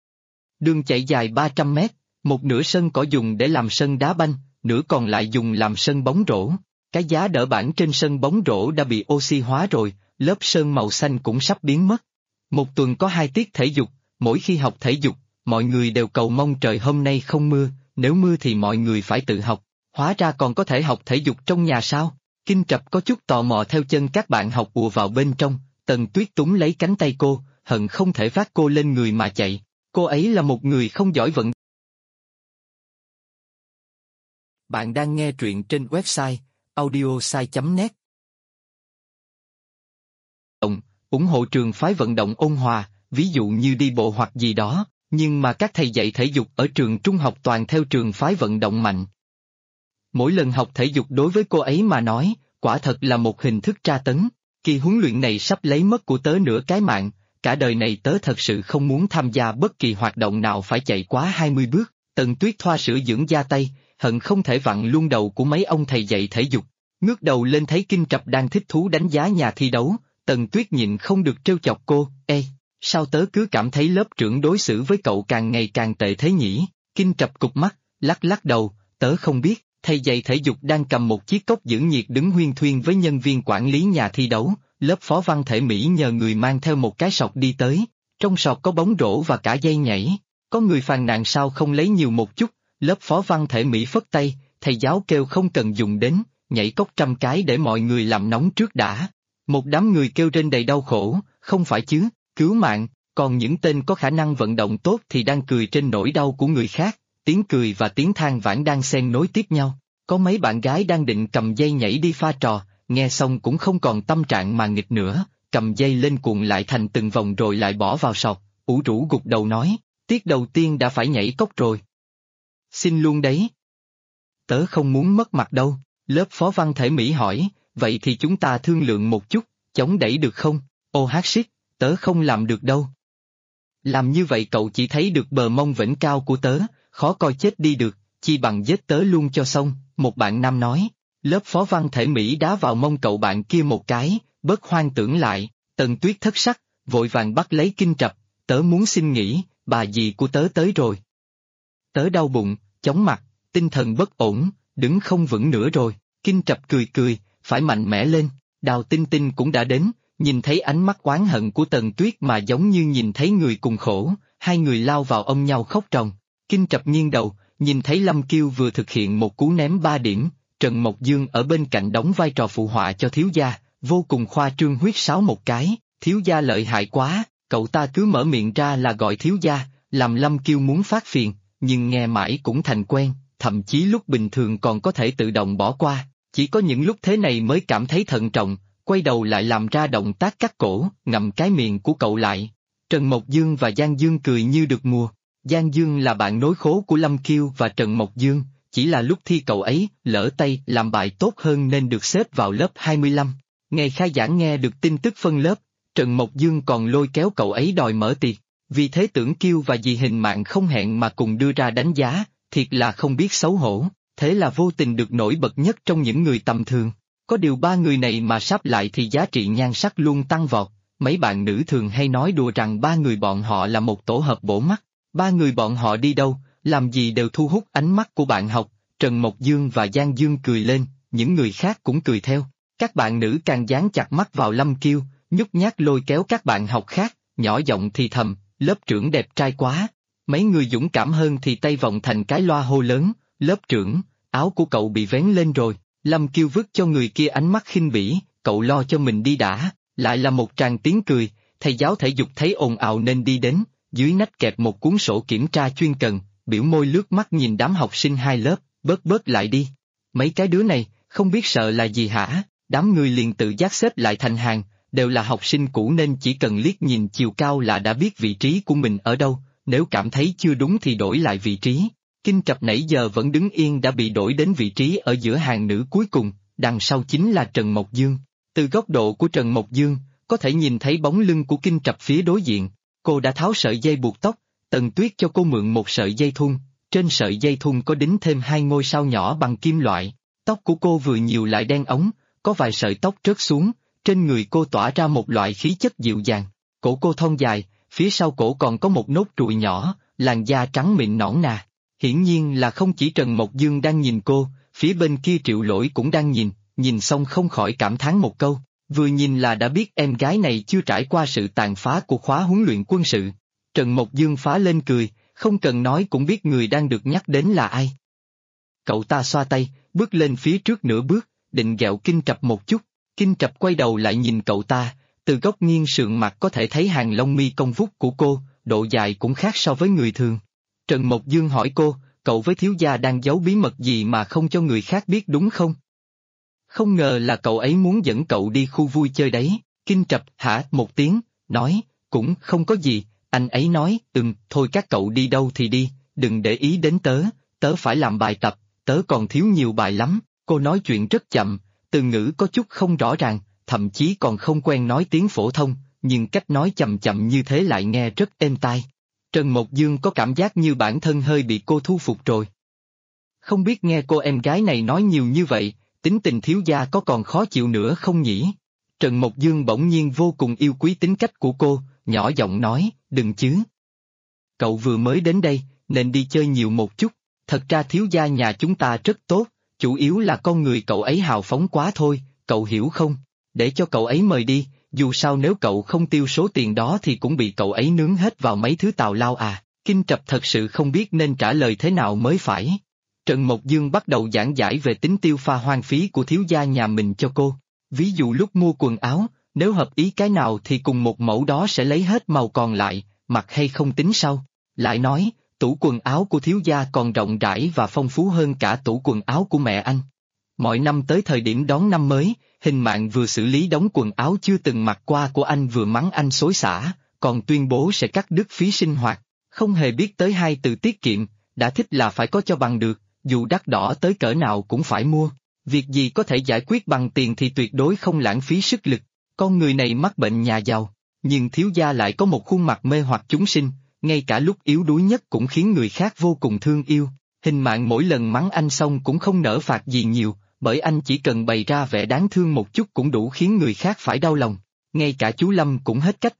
Đường chạy dài 300 mét, một nửa sân cỏ dùng để làm sân đá banh, nửa còn lại dùng làm sân bóng rổ. Cái giá đỡ bảng trên sân bóng rổ đã bị oxy hóa rồi, lớp sơn màu xanh cũng sắp biến mất. Một tuần có 2 tiết thể dục, mỗi khi học thể dục, mọi người đều cầu mong trời hôm nay không mưa, nếu mưa thì mọi người phải tự học. Hóa ra còn có thể học thể dục trong nhà sao? Kinh Trập có chút tò mò theo chân các bạn học ùa vào bên trong, Tần Tuyết túm lấy cánh tay cô, hận không thể vác cô lên người mà chạy. Cô ấy là một người không giỏi vận. Bạn đang nghe truyện trên website audiosai.net. Ủng hộ trường phái vận động ôn hòa, ví dụ như đi bộ hoặc gì đó, nhưng mà các thầy dạy thể dục ở trường trung học toàn theo trường phái vận động mạnh. Mỗi lần học thể dục đối với cô ấy mà nói, quả thật là một hình thức tra tấn. Kỳ huấn luyện này sắp lấy mất của tớ nửa cái mạng, cả đời này tớ thật sự không muốn tham gia bất kỳ hoạt động nào phải chạy quá 20 bước. Tần Tuyết thoa sữa dưỡng da tay, hận không thể vặn luôn đầu của mấy ông thầy dạy thể dục. Ngước đầu lên thấy Kinh Trập đang thích thú đánh giá nhà thi đấu, Tần Tuyết nhịn không được trêu chọc cô, ê, sao tớ cứ cảm thấy lớp trưởng đối xử với cậu càng ngày càng tệ thế nhỉ? Kinh Trập cụp mắt, lắc lắc đầu, tớ không biết, thầy dạy thể dục đang cầm một chiếc cốc giữ nhiệt đứng huyên thuyên với nhân viên quản lý nhà thi đấu, lớp phó văn thể Mỹ nhờ người mang theo một cái sọt đi tới, trong sọt có bóng rổ và cả dây nhảy, có người phàn nàn sao không lấy nhiều một chút, lớp phó văn thể Mỹ phất tay, thầy giáo kêu không cần dùng đến, nhảy cốc 100 cái để mọi người làm nóng trước đã. Một đám người kêu trên đầy đau khổ, không phải chứ, cứu mạng, còn những tên có khả năng vận động tốt thì đang cười trên nỗi đau của người khác, tiếng cười và tiếng than vãn đang xen nối tiếp nhau. Có mấy bạn gái đang định cầm dây nhảy đi pha trò, nghe xong cũng không còn tâm trạng mà nghịch nữa, cầm dây lên cuộn lại thành từng vòng rồi lại bỏ vào sọt, ủ rũ gục đầu nói, tiết đầu tiên đã phải nhảy cốc rồi. Xin luôn đấy. Tớ không muốn mất mặt đâu, lớp phó văn thể Mỹ hỏi, vậy thì chúng ta thương lượng một chút, chống đẩy được không? Ô hát shit, tớ không làm được đâu. Làm như vậy cậu chỉ thấy được bờ mông vểnh cao của tớ, khó coi chết đi được, chi bằng giết tớ luôn cho xong, một bạn nam nói. Lớp phó văn thể Mỹ đá vào mông cậu bạn kia một cái, bớt hoang tưởng lại, Tần Tuyết thất sắc, vội vàng bắt lấy Kinh Trập, tớ muốn xin nghỉ, bà dì của tớ tới rồi. Tớ đau bụng, chóng mặt, tinh thần bất ổn, đứng không vững nữa rồi, Kinh Trập cười cười, phải mạnh mẽ lên, Đào Tinh Tinh cũng đã đến, nhìn thấy ánh mắt oán hận của Tần Tuyết mà giống như nhìn thấy người cùng khổ, hai người lao vào ôm nhau khóc ròng. Kinh Trập nghiêng đầu, nhìn thấy Lâm Kiêu vừa thực hiện một cú ném 3 điểm, Trần Mộc Dương ở bên cạnh đóng vai trò phụ họa cho thiếu gia, vô cùng khoa trương huýt sáo một cái, thiếu gia lợi hại quá, cậu ta cứ mở miệng ra là gọi thiếu gia, làm Lâm Kiêu muốn phát phiền, nhưng nghe mãi cũng thành quen, thậm chí lúc bình thường còn có thể tự động bỏ qua, chỉ có những lúc thế này mới cảm thấy thận trọng, quay đầu lại làm ra động tác cắt cổ, ngậm cái miệng của cậu lại. Trần Mộc Dương và Giang Dương cười như được mùa. Giang Dương là bạn nối khố của Lâm Kiêu và Trần Mộc Dương, chỉ là lúc thi cậu ấy lỡ tay làm bài tốt hơn nên được xếp vào lớp 25. Ngày khai giảng nghe được tin tức phân lớp, Trần Mộc Dương còn lôi kéo cậu ấy đòi mở tiệc, vì thế Tưởng Kiêu và dì Hình Mạng không hẹn mà cùng đưa ra đánh giá, thiệt là không biết xấu hổ, thế là vô tình được nổi bật nhất trong những người tầm thường. Có điều ba người này mà sắp lại thì giá trị nhan sắc luôn tăng vọt, mấy bạn nữ thường hay nói đùa rằng ba người bọn họ là một tổ hợp bổ mắt, ba người bọn họ đi đâu, làm gì đều thu hút ánh mắt của bạn học, Trần Mộc Dương và Giang Dương cười lên, những người khác cũng cười theo, các bạn nữ càng dán chặt mắt vào Lâm Kiêu, nhút nhát lôi kéo các bạn học khác, nhỏ giọng thì thầm, lớp trưởng đẹp trai quá, mấy người dũng cảm hơn thì tay vọng thành cái loa hô lớn, lớp trưởng, áo của cậu bị vén lên rồi. Lâm Kiêu vứt cho người kia ánh mắt khinh bỉ, cậu lo cho mình đi đã, lại là một tràng tiếng cười, thầy giáo thể dục thấy ồn ào nên đi đến, dưới nách kẹp một cuốn sổ kiểm tra chuyên cần, biểu môi lướt mắt nhìn đám học sinh hai lớp, bớt lại đi. Mấy cái đứa này, không biết sợ là gì hả, đám người liền tự giác xếp lại thành hàng, đều là học sinh cũ nên chỉ cần liếc nhìn chiều cao là đã biết vị trí của mình ở đâu, nếu cảm thấy chưa đúng thì đổi lại vị trí. Kinh Trập nãy giờ vẫn đứng yên đã bị đổi đến vị trí ở giữa hàng nữ cuối cùng, đằng sau chính là Trần Mộc Dương. Từ góc độ của Trần Mộc Dương, có thể nhìn thấy bóng lưng của Kinh Trập phía đối diện. Cô đã tháo sợi dây buộc tóc, Tần Tuyết cho cô mượn một sợi dây thun, trên sợi dây thun có đính thêm 2 ngôi sao nhỏ bằng kim loại. Tóc của cô vừa nhiều lại đen ống, có vài sợi tóc rớt xuống, trên người cô tỏa ra một loại khí chất dịu dàng. Cổ cô thon dài, phía sau cổ còn có một nốt ruồi nhỏ, làn da trắng mịn nõn nà. Hiển nhiên là không chỉ Trần Mộc Dương đang nhìn cô, phía bên kia Triệu Lỗi cũng đang nhìn xong không khỏi cảm thán một câu, vừa nhìn là đã biết em gái này chưa trải qua sự tàn phá của khóa huấn luyện quân sự. Trần Mộc Dương phá lên cười, không cần nói cũng biết người đang được nhắc đến là ai. Cậu ta xoa tay, bước lên phía trước nửa bước, định ghẹo Kinh Trập một chút, Kinh Trập quay đầu lại nhìn cậu ta, từ góc nghiêng sườn mặt có thể thấy hàng lông mi cong vút của cô, độ dài cũng khác so với người thường. Trần Mộc Dương hỏi cô, cậu với thiếu gia đang giấu bí mật gì mà không cho người khác biết đúng không? Không ngờ là cậu ấy muốn dẫn cậu đi khu vui chơi đấy, Kinh Trập hả một tiếng, nói, cũng không có gì, anh ấy nói, thôi các cậu đi đâu thì đi, đừng để ý đến tớ phải làm bài tập, tớ còn thiếu nhiều bài lắm, cô nói chuyện rất chậm, từ ngữ có chút không rõ ràng, thậm chí còn không quen nói tiếng phổ thông, nhưng cách nói chậm chậm như thế lại nghe rất êm tai. Trần Mộc Dương có cảm giác như bản thân hơi bị cô thu phục rồi. Không biết nghe cô em gái này nói nhiều như vậy, tính tình thiếu gia có còn khó chịu nữa không nhỉ? Trần Mộc Dương bỗng nhiên vô cùng yêu quý tính cách của cô, nhỏ giọng nói, đừng chứ. Cậu vừa mới đến đây, nên đi chơi nhiều một chút, thật ra thiếu gia nhà chúng ta rất tốt, chủ yếu là con người cậu ấy hào phóng quá thôi, cậu hiểu không? Để cho cậu ấy mời đi, dù sao nếu cậu không tiêu số tiền đó thì cũng bị cậu ấy nướng hết vào mấy thứ tào lao à. Kinh Trập thật sự không biết nên trả lời thế nào mới phải. Trần Mộc Dương bắt đầu giảng giải về tính tiêu pha hoang phí của thiếu gia nhà mình cho cô. Ví dụ lúc mua quần áo, nếu hợp ý cái nào thì cùng một mẫu đó sẽ lấy hết màu còn lại, mặc hay không tính sau. Lại nói, tủ quần áo của thiếu gia còn rộng rãi và phong phú hơn cả tủ quần áo của mẹ anh. Mọi năm tới thời điểm đón năm mới, Hình Mạn vừa xử lý đống quần áo chưa từng mặc qua của anh vừa mắng anh xối xả, còn tuyên bố sẽ cắt đứt phí sinh hoạt, không hề biết tới hai từ tiết kiệm, đã thích là phải có cho bằng được, dù đắt đỏ tới cỡ nào cũng phải mua. Việc gì có thể giải quyết bằng tiền thì tuyệt đối không lãng phí sức lực. Con người này mắc bệnh nhà giàu, nhưng thiếu gia lại có một khuôn mặt mê hoặc chúng sinh, ngay cả lúc yếu đuối nhất cũng khiến người khác vô cùng thương yêu. Hình Mạn mỗi lần mắng anh xong cũng không nỡ phạt gì nhiều, bởi anh chỉ cần bày ra vẻ đáng thương một chút cũng đủ khiến người khác phải đau lòng. Ngay cả chú Lâm cũng hết cách.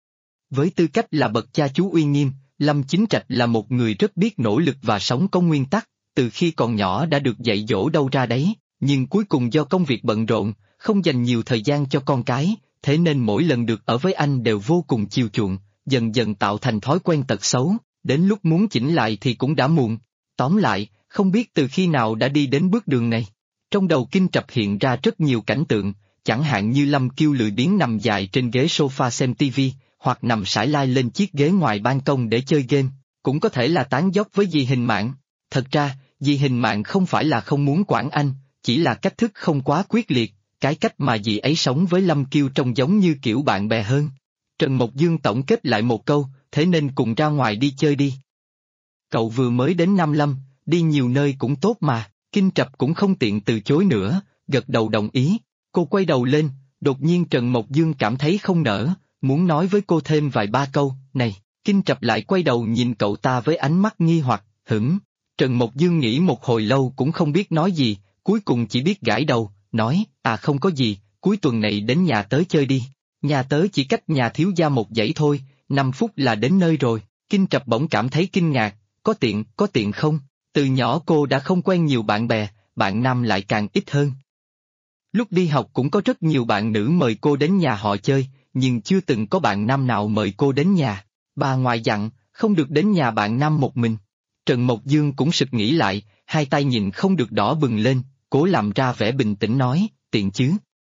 Với tư cách là bậc cha chú uy nghiêm, Lâm Chính Trạch là một người rất biết nỗ lực và sống có nguyên tắc, từ khi còn nhỏ đã được dạy dỗ đâu ra đấy, nhưng cuối cùng do công việc bận rộn, không dành nhiều thời gian cho con cái, thế nên mỗi lần được ở với anh đều vô cùng chiều chuộng, dần dần tạo thành thói quen tật xấu, đến lúc muốn chỉnh lại thì cũng đã muộn. Tóm lại, không biết từ khi nào đã đi đến bước đường này. Trong đầu Kinh Trập hiện ra rất nhiều cảnh tượng, chẳng hạn như Lâm Kiêu lười biếng nằm dài trên ghế sofa xem tivi, hoặc nằm sải lai lên chiếc ghế ngoài ban công để chơi game, cũng có thể là tán dóc với dì Hình Mạn. Thật ra, dì Hình Mạn không phải là không muốn quản anh, chỉ là cách thức không quá quyết liệt, cái cách mà dì ấy sống với Lâm Kiêu trông giống như kiểu bạn bè hơn. Trần Mộc Dương tổng kết lại một câu, thế nên cùng ra ngoài đi chơi đi. Cậu vừa mới đến Nam Lâm, đi nhiều nơi cũng tốt mà. Kinh Trập cũng không tiện từ chối nữa, gật đầu đồng ý. Cô quay đầu lên, đột nhiên Trần Mộc Dương cảm thấy không nỡ, muốn nói với cô thêm vài ba câu. Này, Kinh Trập lại quay đầu nhìn cậu ta với ánh mắt nghi hoặc, hửng. Trần Mộc Dương nghĩ một hồi lâu cũng không biết nói gì, cuối cùng chỉ biết gãi đầu, nói, không có gì, cuối tuần này đến nhà tớ chơi đi. Nhà tớ chỉ cách nhà thiếu gia một dãy thôi, 5 phút là đến nơi rồi. Kinh Trập bỗng cảm thấy kinh ngạc, có tiện không? Từ nhỏ cô đã không quen nhiều bạn bè, bạn nam lại càng ít hơn. Lúc đi học cũng có rất nhiều bạn nữ mời cô đến nhà họ chơi, nhưng chưa từng có bạn nam nào mời cô đến nhà. Bà ngoại dặn, không được đến nhà bạn nam một mình. Trần Mộc Dương cũng sực nghĩ lại, hai tay nhìn không được đỏ bừng lên, cố làm ra vẻ bình tĩnh nói, tiện chứ.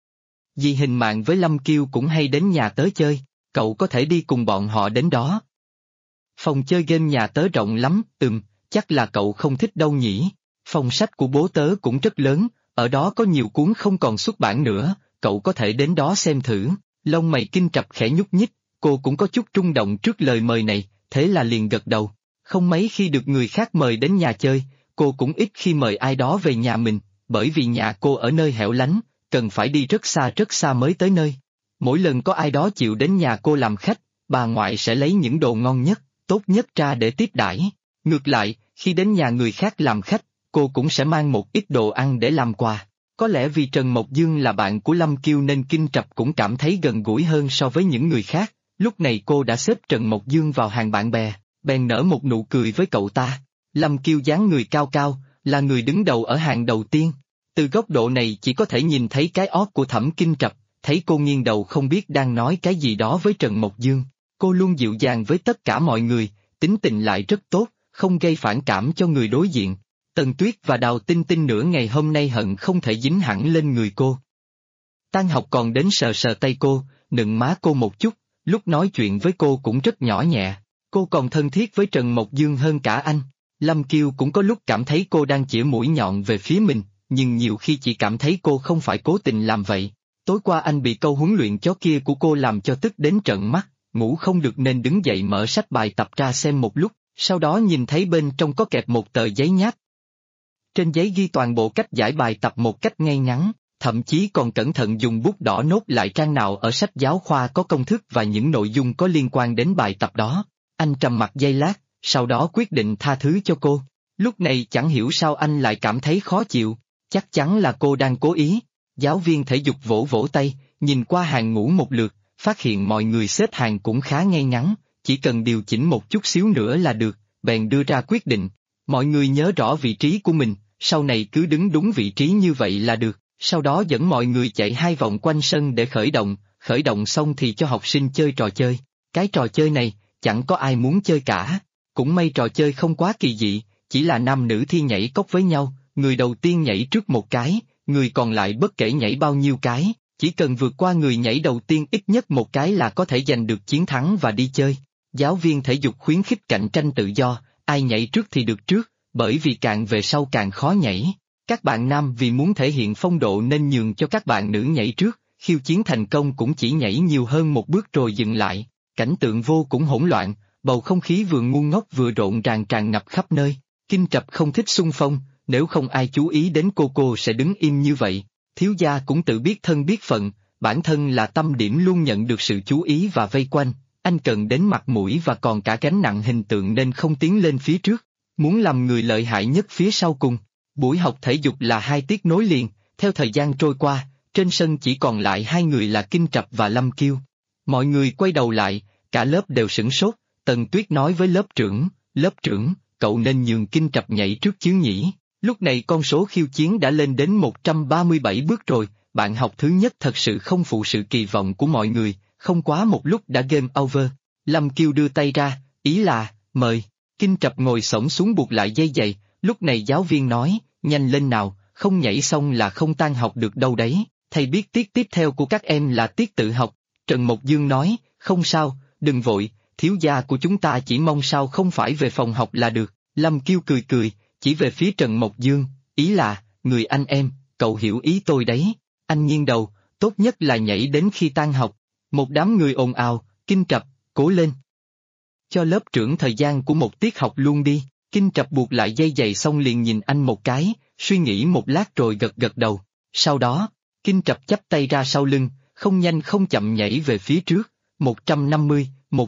Dì Hình Mạn với Lâm Kiêu cũng hay đến nhà tớ chơi, cậu có thể đi cùng bọn họ đến đó. Phòng chơi game nhà tớ rộng lắm, chắc là cậu không thích đâu nhỉ. Phòng sách của bố tớ cũng rất lớn, ở đó có nhiều cuốn không còn xuất bản nữa, cậu có thể đến đó xem thử. Lông mày Kinh Trập khẽ nhúc nhích, cô cũng có chút rung động trước lời mời này, thế là liền gật đầu. Không mấy khi được người khác mời đến nhà chơi, cô cũng ít khi mời ai đó về nhà mình, bởi vì nhà cô ở nơi hẻo lánh, cần phải đi rất xa mới tới nơi. Mỗi lần có ai đó chịu đến nhà cô làm khách, bà ngoại sẽ lấy những đồ ngon nhất, tốt nhất ra để tiếp đãi. Ngược lại, khi đến nhà người khác làm khách, cô cũng sẽ mang một ít đồ ăn để làm quà. Có lẽ vì Trần Mộc Dương là bạn của Lâm Kiêu nên Kinh Trập cũng cảm thấy gần gũi hơn so với những người khác. Lúc này cô đã xếp Trần Mộc Dương vào hàng bạn bè, bèn nở một nụ cười với cậu ta. Lâm Kiêu dáng người cao cao, là người đứng đầu ở hàng đầu tiên. Từ góc độ này chỉ có thể nhìn thấy cái ót của Thẩm Kinh Trập, thấy cô nghiêng đầu không biết đang nói cái gì đó với Trần Mộc Dương. Cô luôn dịu dàng với tất cả mọi người, tính tình lại rất tốt, không gây phản cảm cho người đối diện. Tần Tuyết và Đào Tinh Tinh nửa ngày hôm nay hận không thể dính hẳn lên người cô. Tan học còn đến sờ sờ tay cô, nựng má cô một chút, lúc nói chuyện với cô cũng rất nhỏ nhẹ. Cô còn thân thiết với Trần Mộc Dương hơn cả anh. Lâm Kiêu cũng có lúc cảm thấy cô đang chĩa mũi nhọn về phía mình, nhưng nhiều khi chỉ cảm thấy cô không phải cố tình làm vậy. Tối qua anh bị câu huấn luyện chó kia của cô làm cho tức đến trợn mắt, ngủ không được nên đứng dậy mở sách bài tập ra xem một lúc, sau đó nhìn thấy bên trong có kẹp một tờ giấy nháp. Trên giấy ghi toàn bộ cách giải bài tập một cách ngay ngắn, thậm chí còn cẩn thận dùng bút đỏ nốt lại trang nào ở sách giáo khoa có công thức và những nội dung có liên quan đến bài tập đó. Anh trầm mặc giây lát, sau đó quyết định tha thứ cho cô. Lúc này chẳng hiểu sao anh lại cảm thấy khó chịu, chắc chắn là cô đang cố ý. Giáo viên thể dục vỗ vỗ tay, nhìn qua hàng ngũ một lượt, phát hiện mọi người xếp hàng cũng khá ngay ngắn, chỉ cần điều chỉnh một chút xíu nữa là được, bèn đưa ra quyết định. Mọi người nhớ rõ vị trí của mình, sau này cứ đứng đúng vị trí như vậy là được, sau đó dẫn mọi người chạy 2 vòng quanh sân để khởi động xong thì cho học sinh chơi trò chơi. Cái trò chơi này, chẳng có ai muốn chơi cả. Cũng may trò chơi không quá kỳ dị, chỉ là nam nữ thi nhảy cốc với nhau, người đầu tiên nhảy trước một cái, người còn lại bất kể nhảy bao nhiêu cái, chỉ cần vượt qua người nhảy đầu tiên ít nhất một cái là có thể giành được chiến thắng và đi chơi. Giáo viên thể dục khuyến khích cạnh tranh tự do, ai nhảy trước thì được trước, bởi vì càng về sau càng khó nhảy. Các bạn nam vì muốn thể hiện phong độ nên nhường cho các bạn nữ nhảy trước, khiêu chiến thành công cũng chỉ nhảy nhiều hơn một bước rồi dừng lại. Cảnh tượng vô cùng hỗn loạn, bầu không khí vừa ngu ngốc vừa rộn ràng tràn ngập khắp nơi. Kinh Trập không thích xung phong, nếu không ai chú ý đến cô sẽ đứng im như vậy. Thiếu gia cũng tự biết thân biết phận, bản thân là tâm điểm luôn nhận được sự chú ý và vây quanh, anh cần đến mặt mũi và còn cả gánh nặng hình tượng nên không tiến lên phía trước, muốn làm người lợi hại nhất phía sau cùng. Buổi học thể dục là 2 tiết nối liền, theo thời gian trôi qua, trên sân chỉ còn lại 2 người là Kinh Trập và Lâm Kiêu. Mọi người quay đầu lại, cả lớp đều sửng sốt, Tần Tuyết nói với lớp trưởng, cậu nên nhường Kinh Trập nhảy trước chứ nhỉ? Lúc này con số khiêu chiến đã lên đến 137 bước rồi, bạn học thứ nhất thật sự không phụ sự kỳ vọng của mọi người, không quá một lúc đã game over. Lâm Kiêu đưa tay ra, ý là, mời. Kinh Trập ngồi xổm xuống buộc lại dây giày, lúc này giáo viên nói, nhanh lên nào, không nhảy xong là không tan học được đâu đấy, thầy biết tiết tiếp theo của các em là tiết tự học. Trần Mộc Dương nói, không sao, đừng vội, thiếu gia của chúng ta chỉ mong sao không phải về phòng học là được. Lâm Kiêu cười, chỉ về phía Trần Mộc Dương, ý là, người anh em, cậu hiểu ý tôi đấy. Anh nghiêng đầu, tốt nhất là nhảy đến khi tan học. Một đám người ồn ào, Kinh Trập, cố lên. Cho lớp trưởng thời gian của một tiết học luôn đi. Kinh Trập buộc lại dây giày xong liền nhìn anh một cái, suy nghĩ một lát rồi gật đầu. Sau đó, Kinh Trập chắp tay ra sau lưng, không nhanh không chậm nhảy về phía trước. 150,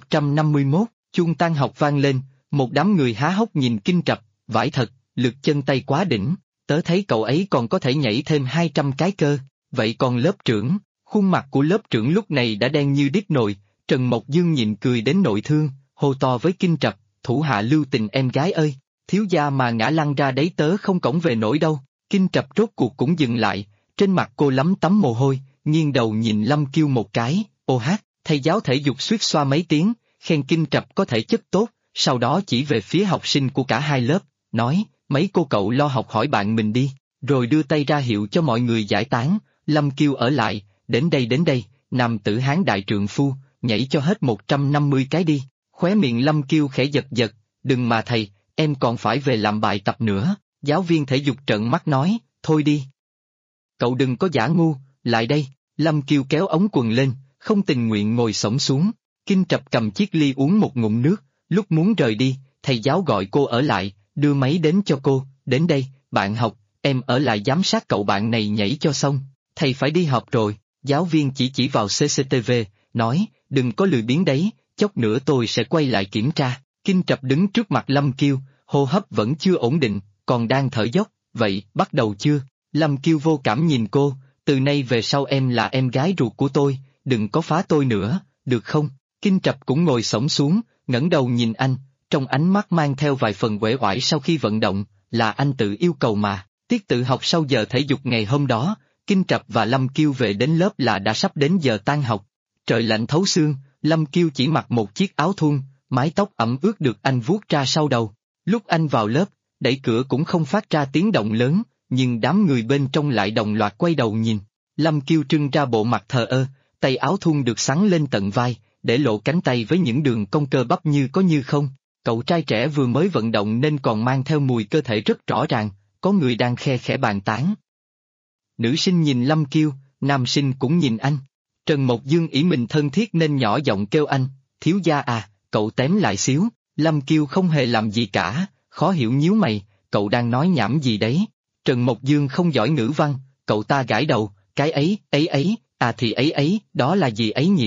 151, chuông tan học vang lên, một đám người há hốc nhìn Kinh Trập, vãi thật, lực chân tay quá đỉnh, tớ thấy cậu ấy còn có thể nhảy thêm 200 cái cơ, vậy còn lớp trưởng? Khuôn mặt của lớp trưởng lúc này đã đen như đít nồi, Trần Mộc Dương nhịn cười đến nội thương, hô to với Kinh Trập, thủ hạ lưu tình em gái ơi, thiếu gia mà ngã lăn ra đấy tớ không cõng về nổi đâu. Kinh Trập rốt cuộc cũng dừng lại, trên mặt cô lấm tấm mồ hôi, nghiêng đầu nhìn Lâm Kiêu một cái, ô hát, thầy giáo thể dục suýt xoa mấy tiếng, khen Kinh Trập có thể chất tốt, sau đó chỉ về phía học sinh của cả hai lớp, nói, mấy cô cậu lo học hỏi bạn mình đi, rồi đưa tay ra hiệu cho mọi người giải tán. Lâm Kiêu ở lại, đến đây, nam tử hán đại trượng phu, nhảy cho hết 150 cái đi. Khóe miệng Lâm Kiêu khẽ giật, đừng mà thầy, em còn phải về làm bài tập nữa. Giáo viên thể dục trợn mắt nói, thôi đi. Cậu đừng có giả ngu, lại đây. Lâm Kiêu kéo ống quần lên, không tình nguyện ngồi xổm xuống. Kinh Trập cầm chiếc ly uống một ngụm nước, lúc muốn rời đi, thầy giáo gọi cô ở lại, đưa máy đến cho cô, đến đây, bạn học, em ở lại giám sát cậu bạn này nhảy cho xong, thầy phải đi học rồi. Giáo viên chỉ vào CCTV, nói, đừng có lười biếng đấy, chốc nữa tôi sẽ quay lại kiểm tra. Kinh Trập đứng trước mặt Lâm Kiêu, hô hấp vẫn chưa ổn định, còn đang thở dốc, vậy, bắt đầu chưa? Lâm Kiêu vô cảm nhìn cô, từ nay về sau em là em gái ruột của tôi, đừng có phá tôi nữa, được không? Kinh Trập cũng ngồi xổm xuống, ngẩng đầu nhìn anh, trong ánh mắt mang theo vài phần uể oải sau khi vận động, là anh tự yêu cầu mà. Tiết tự học sau giờ thể dục ngày hôm đó, Kinh Trập và Lâm Kiêu về đến lớp là đã sắp đến giờ tan học. Trời lạnh thấu xương, Lâm Kiêu chỉ mặc một chiếc áo thun, mái tóc ẩm ướt được anh vuốt ra sau đầu. Lúc anh vào lớp, đẩy cửa cũng không phát ra tiếng động lớn, nhưng đám người bên trong lại đồng loạt quay đầu nhìn. Lâm Kiêu trưng ra bộ mặt thờ ơ, tay áo thun được xắn lên tận vai, để lộ cánh tay với những đường cong cơ bắp như có như không. Cậu trai trẻ vừa mới vận động nên còn mang theo mùi cơ thể rất rõ ràng, có người đang khe khẽ bàn tán. Nữ sinh nhìn Lâm Kiêu, nam sinh cũng nhìn anh. Trần Mộc Dương ỷ mình thân thiết nên nhỏ giọng kêu anh, thiếu gia à, cậu tém lại xíu. Lâm Kiêu không hề làm gì cả, khó hiểu nhíu mày, cậu đang nói nhảm gì đấy. Trần Mộc Dương không giỏi ngữ văn, cậu ta gãi đầu, cái ấy, à thì ấy, đó là gì ấy nhỉ?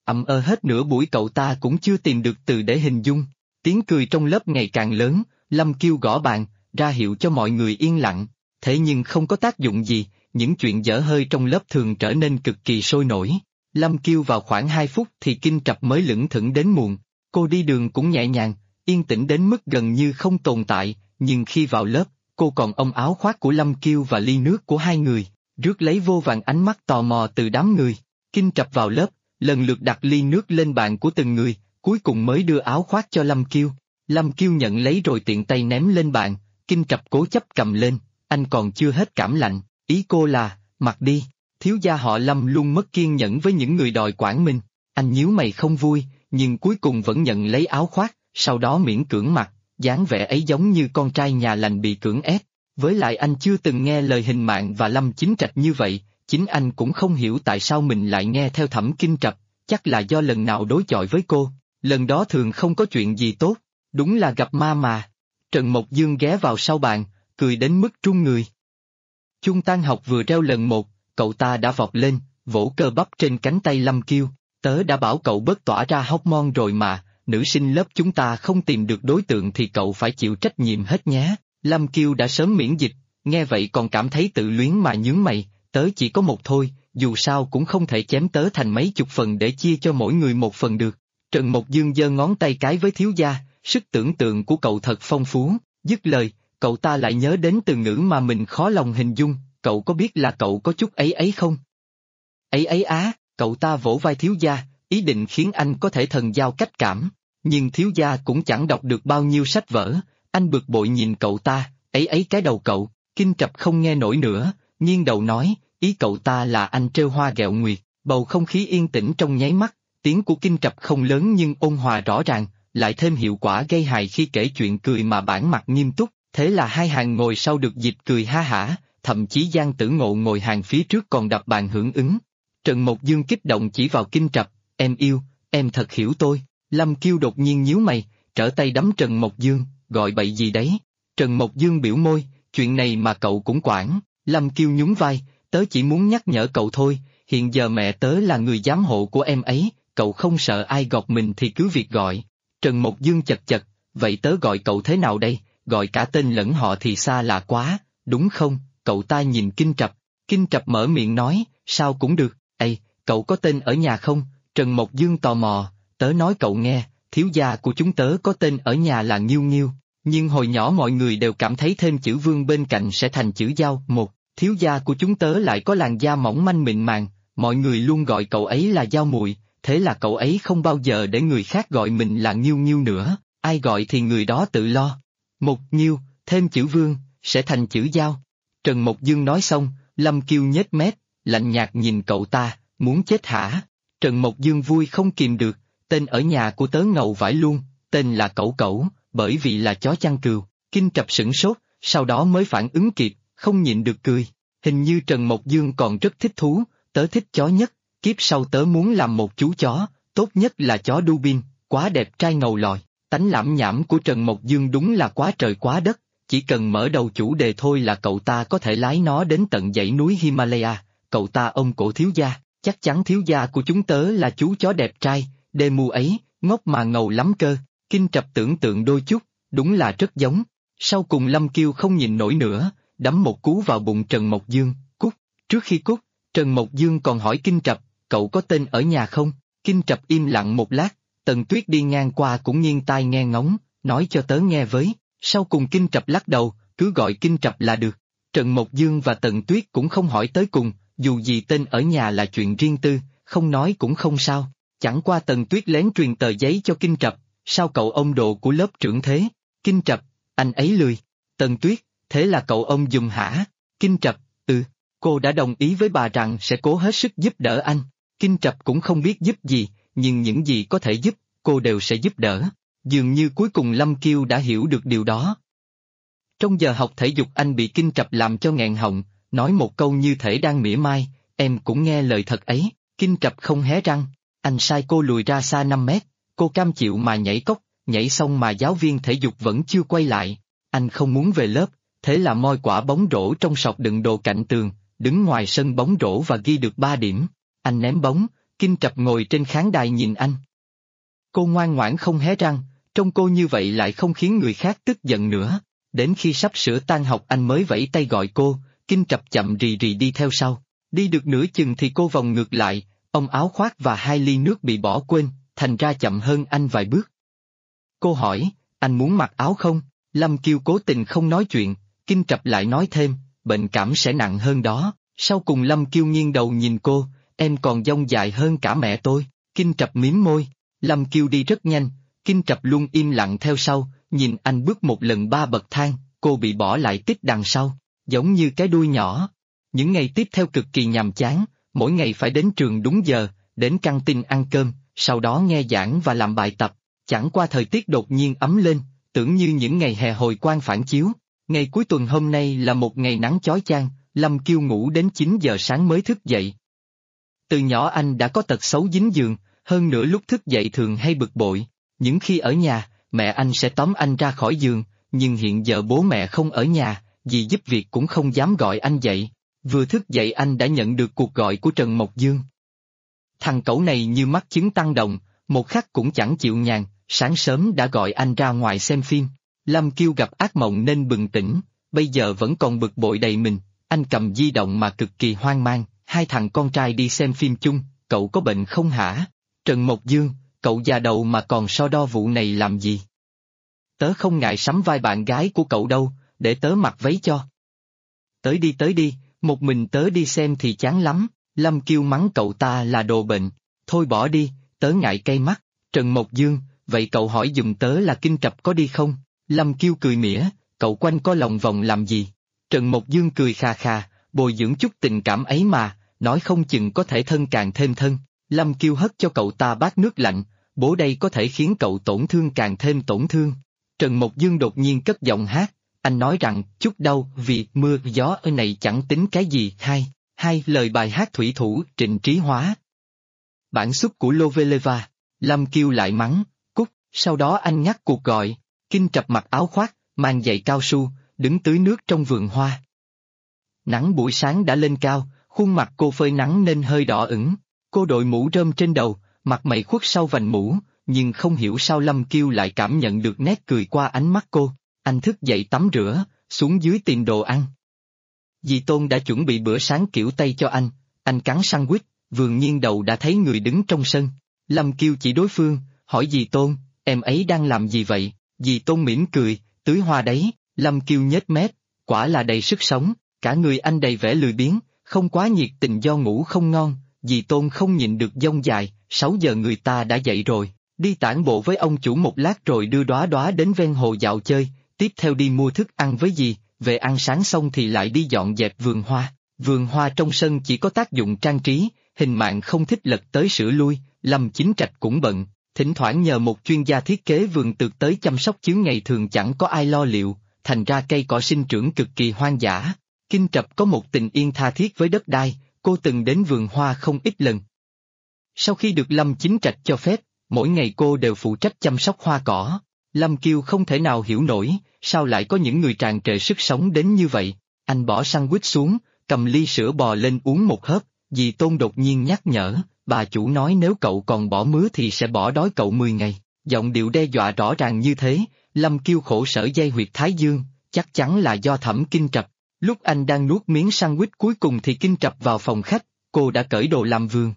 Hết nửa buổi cậu ta cũng chưa tìm được từ để hình dung. Tiếng cười trong lớp ngày càng lớn, Lâm Kiêu gõ bàn, ra hiệu cho mọi người yên lặng. Thế nhưng không có tác dụng gì, những chuyện dở hơi trong lớp thường trở nên cực kỳ sôi nổi. Lâm Kiêu vào khoảng 2 phút thì Kinh Trập mới lững thững đến muộn. Cô đi đường cũng nhẹ nhàng, yên tĩnh đến mức gần như không tồn tại, nhưng khi vào lớp, cô còn ôm áo khoác của Lâm Kiêu và ly nước của hai người, rước lấy vô vàn ánh mắt tò mò từ đám người. Kinh Trập vào lớp, lần lượt đặt ly nước lên bàn của từng người, cuối cùng mới đưa áo khoác cho Lâm Kiêu. Lâm Kiêu nhận lấy rồi tiện tay ném lên bàn, Kinh Trập cố chấp cầm lên, anh còn chưa hết cảm lạnh, ý cô là, mặc đi. Thiếu gia họ Lâm luôn mất kiên nhẫn với những người đòi quản mình. Anh nhíu mày không vui, nhưng cuối cùng vẫn nhận lấy áo khoác, sau đó miễn cưỡng mặc, dáng vẻ ấy giống như con trai nhà lành bị cưỡng ép. Với lại anh chưa từng nghe lời Hình Mạn và Lâm Chính Trạch như vậy, chính anh cũng không hiểu tại sao mình lại nghe theo Thẩm Kinh Trập, chắc là do lần nào đối chọi với cô, lần đó thường không có chuyện gì tốt, đúng là gặp ma mà. Trần Mộc Dương ghé vào sau bàn, cười đến mức run người. Chuông tan học vừa reo lần một, cậu ta đã vọt lên, vỗ cơ bắp trên cánh tay Lâm Kiêu, tớ đã bảo cậu bớt tỏa ra hormone rồi mà, nữ sinh lớp chúng ta không tìm được đối tượng thì cậu phải chịu trách nhiệm hết nhé. Lâm Kiêu đã sớm miễn dịch, nghe vậy còn cảm thấy tự luyến mà nhướng mày, tớ chỉ có một thôi, dù sao cũng không thể chém tớ thành mấy chục phần để chia cho mỗi người một phần được. Trần Mộc Dương giơ ngón tay cái với thiếu gia, sức tưởng tượng của cậu thật phong phú, dứt lời, cậu ta lại nhớ đến từ ngữ mà mình khó lòng hình dung, cậu có biết là cậu có chút ấy ấy không? Ấy ấy á, cậu ta vỗ vai thiếu gia, ý định khiến anh có thể thần giao cách cảm, nhưng thiếu gia cũng chẳng đọc được bao nhiêu sách vở, anh bực bội nhìn cậu ta, ấy ấy cái đầu cậu. Kinh Trập không nghe nổi nữa, nghiêng đầu nói, ý cậu ta là anh trêu hoa ghẹo nguyệt. Bầu không khí yên tĩnh trong nháy mắt, tiếng của Kinh Trập không lớn nhưng ôn hòa rõ ràng, lại thêm hiệu quả gây hài khi kể chuyện cười mà bản mặt nghiêm túc, thế là hai hàng ngồi sau được dịp cười ha hả, thậm chí Giang Tử Ngộ ngồi hàng phía trước còn đập bàn hưởng ứng. Trần Mộc Dương kích động chỉ vào Kinh Trập, em yêu, em thật hiểu tôi. Lâm Kiêu đột nhiên nhíu mày, trở tay đấm Trần Mộc Dương, gọi bậy gì đấy. Trần Mộc Dương biểu môi, chuyện này mà cậu cũng quản. Lâm Kiêu nhún vai, tớ chỉ muốn nhắc nhở cậu thôi, hiện giờ mẹ tớ là người giám hộ của em ấy, cậu không sợ ai gọt mình thì cứ việc gọi. Trần Mộc Dương chật chật, vậy tớ gọi cậu thế nào đây, gọi cả tên lẫn họ thì xa lạ quá, đúng không? Cậu ta nhìn Kinh Trập, Kinh Trập mở miệng nói, sao cũng được, ây, cậu có tên ở nhà không? Trần Mộc Dương tò mò, tớ nói cậu nghe, thiếu gia của chúng tớ có tên ở nhà là Nghiêu Nghiêu, nhưng hồi nhỏ mọi người đều cảm thấy thêm chữ Vương bên cạnh sẽ thành chữ Giao. Một, thiếu gia của chúng tớ lại có làn da mỏng manh mịn màng, mọi người luôn gọi cậu ấy là Giao Muội, thế là cậu ấy không bao giờ để người khác gọi mình là Nghiêu Nghiêu nữa, ai gọi thì người đó tự lo. Một Nghiêu, thêm chữ Vương, sẽ thành chữ Giao. Trần Mộc Dương nói xong, Lâm Kiêu nhếch mép, lạnh nhạt nhìn cậu ta, muốn chết hả? Trần Mộc Dương vui không kìm được, tên ở nhà của tớ ngầu vãi luôn, tên là Cẩu Cẩu, bởi vì là chó chăn cừu. Kinh Trập sửng sốt, sau đó mới phản ứng kịp, không nhịn được cười. Hình như Trần Mộc Dương còn rất thích thú, tớ thích chó nhất, kiếp sau tớ muốn làm một chú chó, tốt nhất là chó Dubin, quá đẹp trai ngầu lòi. Tánh lãm nhảm của Trần Mộc Dương đúng là quá trời quá đất, chỉ cần mở đầu chủ đề thôi là cậu ta có thể lái nó đến tận dãy núi Himalaya. Cậu ta ôm cổ thiếu gia, chắc chắn thiếu gia của chúng tớ là chú chó đẹp trai, đê mu ấy, ngốc mà ngầu lắm cơ. Kinh Trập tưởng tượng đôi chút, đúng là rất giống. Sau cùng Lâm Kiêu không nhìn nổi nữa, đấm một cú vào bụng Trần Mộc Dương, cút. Trước khi cút, Trần Mộc Dương còn hỏi Kinh Trập, cậu có tên ở nhà không? Kinh Trập im lặng một lát, Tần Tuyết đi ngang qua cũng nghiêng tai nghe ngóng, nói cho tớ nghe với. Sau cùng Kinh Trập lắc đầu, cứ gọi Kinh Trập là được. Trần Mộc Dương và Tần Tuyết cũng không hỏi tới cùng, dù gì tên ở nhà là chuyện riêng tư, không nói cũng không sao. Chẳng qua Tần Tuyết lén truyền tờ giấy cho Kinh Trập, sao cậu ông đồ của lớp trưởng thế? Kinh Trập, anh ấy lười. Tần Tuyết, thế là cậu ông giùm hả? Kinh Trập, cô đã đồng ý với bà rằng sẽ cố hết sức giúp đỡ anh. Kinh Trập cũng không biết giúp gì, nhưng những gì có thể giúp, cô đều sẽ giúp đỡ. Dường như cuối cùng Lâm Kiêu đã hiểu được điều đó. Trong giờ học thể dục anh bị Kinh Trập làm cho nghẹn họng, nói một câu như thể đang mỉa mai, em cũng nghe lời thật ấy. Kinh Trập không hé răng, anh sai cô lùi ra xa 5 mét, cô cam chịu mà nhảy cốc, nhảy xong mà giáo viên thể dục vẫn chưa quay lại. Anh không muốn về lớp, thế là moi quả bóng rổ trong sọt đựng đồ cạnh tường, đứng ngoài sân bóng rổ và ghi được 3 điểm. Anh ném bóng, Kinh Trập ngồi trên khán đài nhìn anh. Cô ngoan ngoãn không hé răng, trông cô như vậy lại không khiến người khác tức giận nữa. Đến khi sắp sửa tan học anh mới vẫy tay gọi cô, Kinh Trập chậm rì rì đi theo sau. Đi được nửa chừng thì cô vòng ngược lại, ông áo khoác và 2 ly nước bị bỏ quên, thành ra chậm hơn anh vài bước. Cô hỏi, anh muốn mặc áo không? Lâm Kiêu cố tình không nói chuyện, Kinh Trập lại nói thêm, bệnh cảm sẽ nặng hơn đó. Sau cùng Lâm Kiêu nghiêng đầu nhìn cô, em còn dông dài hơn cả mẹ tôi. Kinh Trập mím môi, Lâm Kiêu đi rất nhanh, Kinh Trập luôn im lặng theo sau, nhìn anh bước một lần 3 bậc thang, cô bị bỏ lại tít đằng sau, giống như cái đuôi nhỏ. Những ngày tiếp theo cực kỳ nhàm chán, mỗi ngày phải đến trường đúng giờ, đến căng tin ăn cơm, sau đó nghe giảng và làm bài tập. Chẳng qua thời tiết đột nhiên ấm lên, tưởng như những ngày hè hồi quang phản chiếu. Ngày cuối tuần hôm nay là một ngày nắng chói chang, Lâm Kiêu ngủ đến 9 giờ sáng mới thức dậy. Từ nhỏ anh đã có tật xấu dính giường, hơn nữa lúc thức dậy thường hay bực bội. Những khi ở nhà, mẹ anh sẽ tóm anh ra khỏi giường, nhưng hiện giờ bố mẹ không ở nhà, dì giúp việc cũng không dám gọi anh dậy. Vừa thức dậy anh đã nhận được cuộc gọi của Trần Mộc Dương. Thằng cẩu này như mắc chứng tăng động, một khắc cũng chẳng chịu nhàn, sáng sớm đã gọi anh ra ngoài xem phim. Lâm Kiêu gặp ác mộng nên bừng tỉnh, bây giờ vẫn còn bực bội đầy mình, anh cầm di động mà cực kỳ hoang mang, 2 thằng con trai đi xem phim chung, cậu có bệnh không hả? Trần Mộc Dương, cậu già đầu mà còn so đo vụ này làm gì? Tớ không ngại sắm vai bạn gái của cậu đâu, để tớ mặc váy cho. Tới đi, một mình tớ đi xem thì chán lắm. Lâm Kiêu mắng cậu ta là đồ bệnh, thôi bỏ đi, tớ ngại cay mắt. Trần Mộc Dương, vậy cậu hỏi giùm tớ là Kinh Trập có đi không? Lâm Kiêu cười mỉa, cậu quanh co lòng vòng làm gì? Trần Mộc Dương cười khà khà, bồi dưỡng chút tình cảm ấy mà, nói không chừng có thể thân càng thêm thân. Lâm Kiêu hất cho cậu ta bát nước lạnh, bố đây có thể khiến cậu tổn thương càng thêm tổn thương. Trần Mộc Dương đột nhiên cất giọng hát, anh nói rằng chút đau vì mưa gió ở này chẳng tính cái gì. Hai lời bài hát thủy thủ Trịnh Trí Hóa. Bản xuất của Loveleva. Lâm Kiêu lại mắng, cút, sau đó anh ngắt cuộc gọi. Kinh Trập mặc áo khoác, mang giày cao su, đứng tưới nước trong vườn hoa. Nắng buổi sáng đã lên cao, khuôn mặt cô phơi nắng nên hơi đỏ ửng. Cô đội mũ rơm trên đầu, mặt mày khuất sau vành mũ, nhưng không hiểu sao Lâm Kiêu lại cảm nhận được nét cười qua ánh mắt cô. Anh thức dậy tắm rửa, xuống dưới tìm đồ ăn. Dì Tôn đã chuẩn bị bữa sáng kiểu Tây cho anh cắn sandwich, vườn nhiên đầu đã thấy người đứng trong sân. Lâm Kiêu chỉ đối phương, hỏi dì Tôn, em ấy đang làm gì vậy? Dì Tôn mỉm cười, tưới hoa đấy. Lâm Kiêu nhếch mép, quả là đầy sức sống, cả người anh đầy vẻ lười biếng, không quá nhiệt tình do ngủ không ngon. Dì Tôn không nhịn được dông dài, 6 giờ người ta đã dậy rồi, đi tản bộ với ông chủ một lát rồi đưa đóa đóa đến ven hồ dạo chơi, tiếp theo đi mua thức ăn với dì, về ăn sáng xong thì lại đi dọn dẹp vườn hoa. Vườn hoa trong sân chỉ có tác dụng trang trí, hình mạng không thích lật tới sửa lui. Lâm Chính Trạch cũng bận, thỉnh thoảng nhờ một chuyên gia thiết kế vườn tược tới chăm sóc chứ ngày thường chẳng có ai lo liệu, thành ra cây cỏ sinh trưởng cực kỳ hoang dã. Kinh Trập có một tình yên tha thiết với đất đai, cô từng đến vườn hoa không ít lần. Sau khi được Lâm Chính Trạch cho phép, mỗi ngày cô đều phụ trách chăm sóc hoa cỏ. Lâm Kiêu không thể nào hiểu nổi, sao lại có những người tràn trề sức sống đến như vậy. Anh bỏ sandwich xuống, cầm ly sữa bò lên uống một hớp, dì Tôn đột nhiên nhắc nhở, bà chủ nói nếu cậu còn bỏ mứa thì sẽ bỏ đói cậu 10 ngày. Giọng điệu đe dọa rõ ràng như thế, Lâm Kiêu khổ sở dây huyệt thái dương, chắc chắn là do Thẩm Kinh Trập. Lúc anh đang nuốt miếng sandwich cuối cùng thì Kinh Trập vào phòng khách, cô đã cởi đồ làm vườn.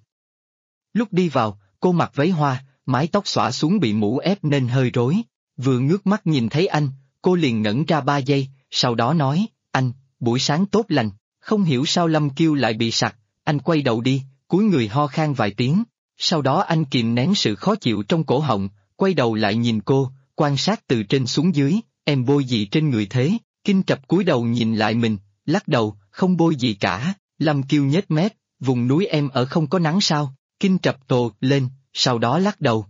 Lúc đi vào, cô mặc váy hoa, mái tóc xõa xuống bị mũ ép nên hơi rối. Vừa ngước mắt nhìn thấy anh, cô liền ngẩn ra 3 giây, sau đó nói, anh, buổi sáng tốt lành. Không hiểu sao Lâm Kiêu lại bị sặc, anh quay đầu đi, cúi người ho khan vài tiếng. Sau đó anh kìm nén sự khó chịu trong cổ họng, quay đầu lại nhìn cô, quan sát từ trên xuống dưới, em bôi gì trên người thế? Kinh Trập cúi đầu nhìn lại mình, lắc đầu, không bôi gì cả. Lâm Kiêu nhếch mép, vùng núi em ở không có nắng sao? Kinh Trập tồ lên, sau đó lắc đầu.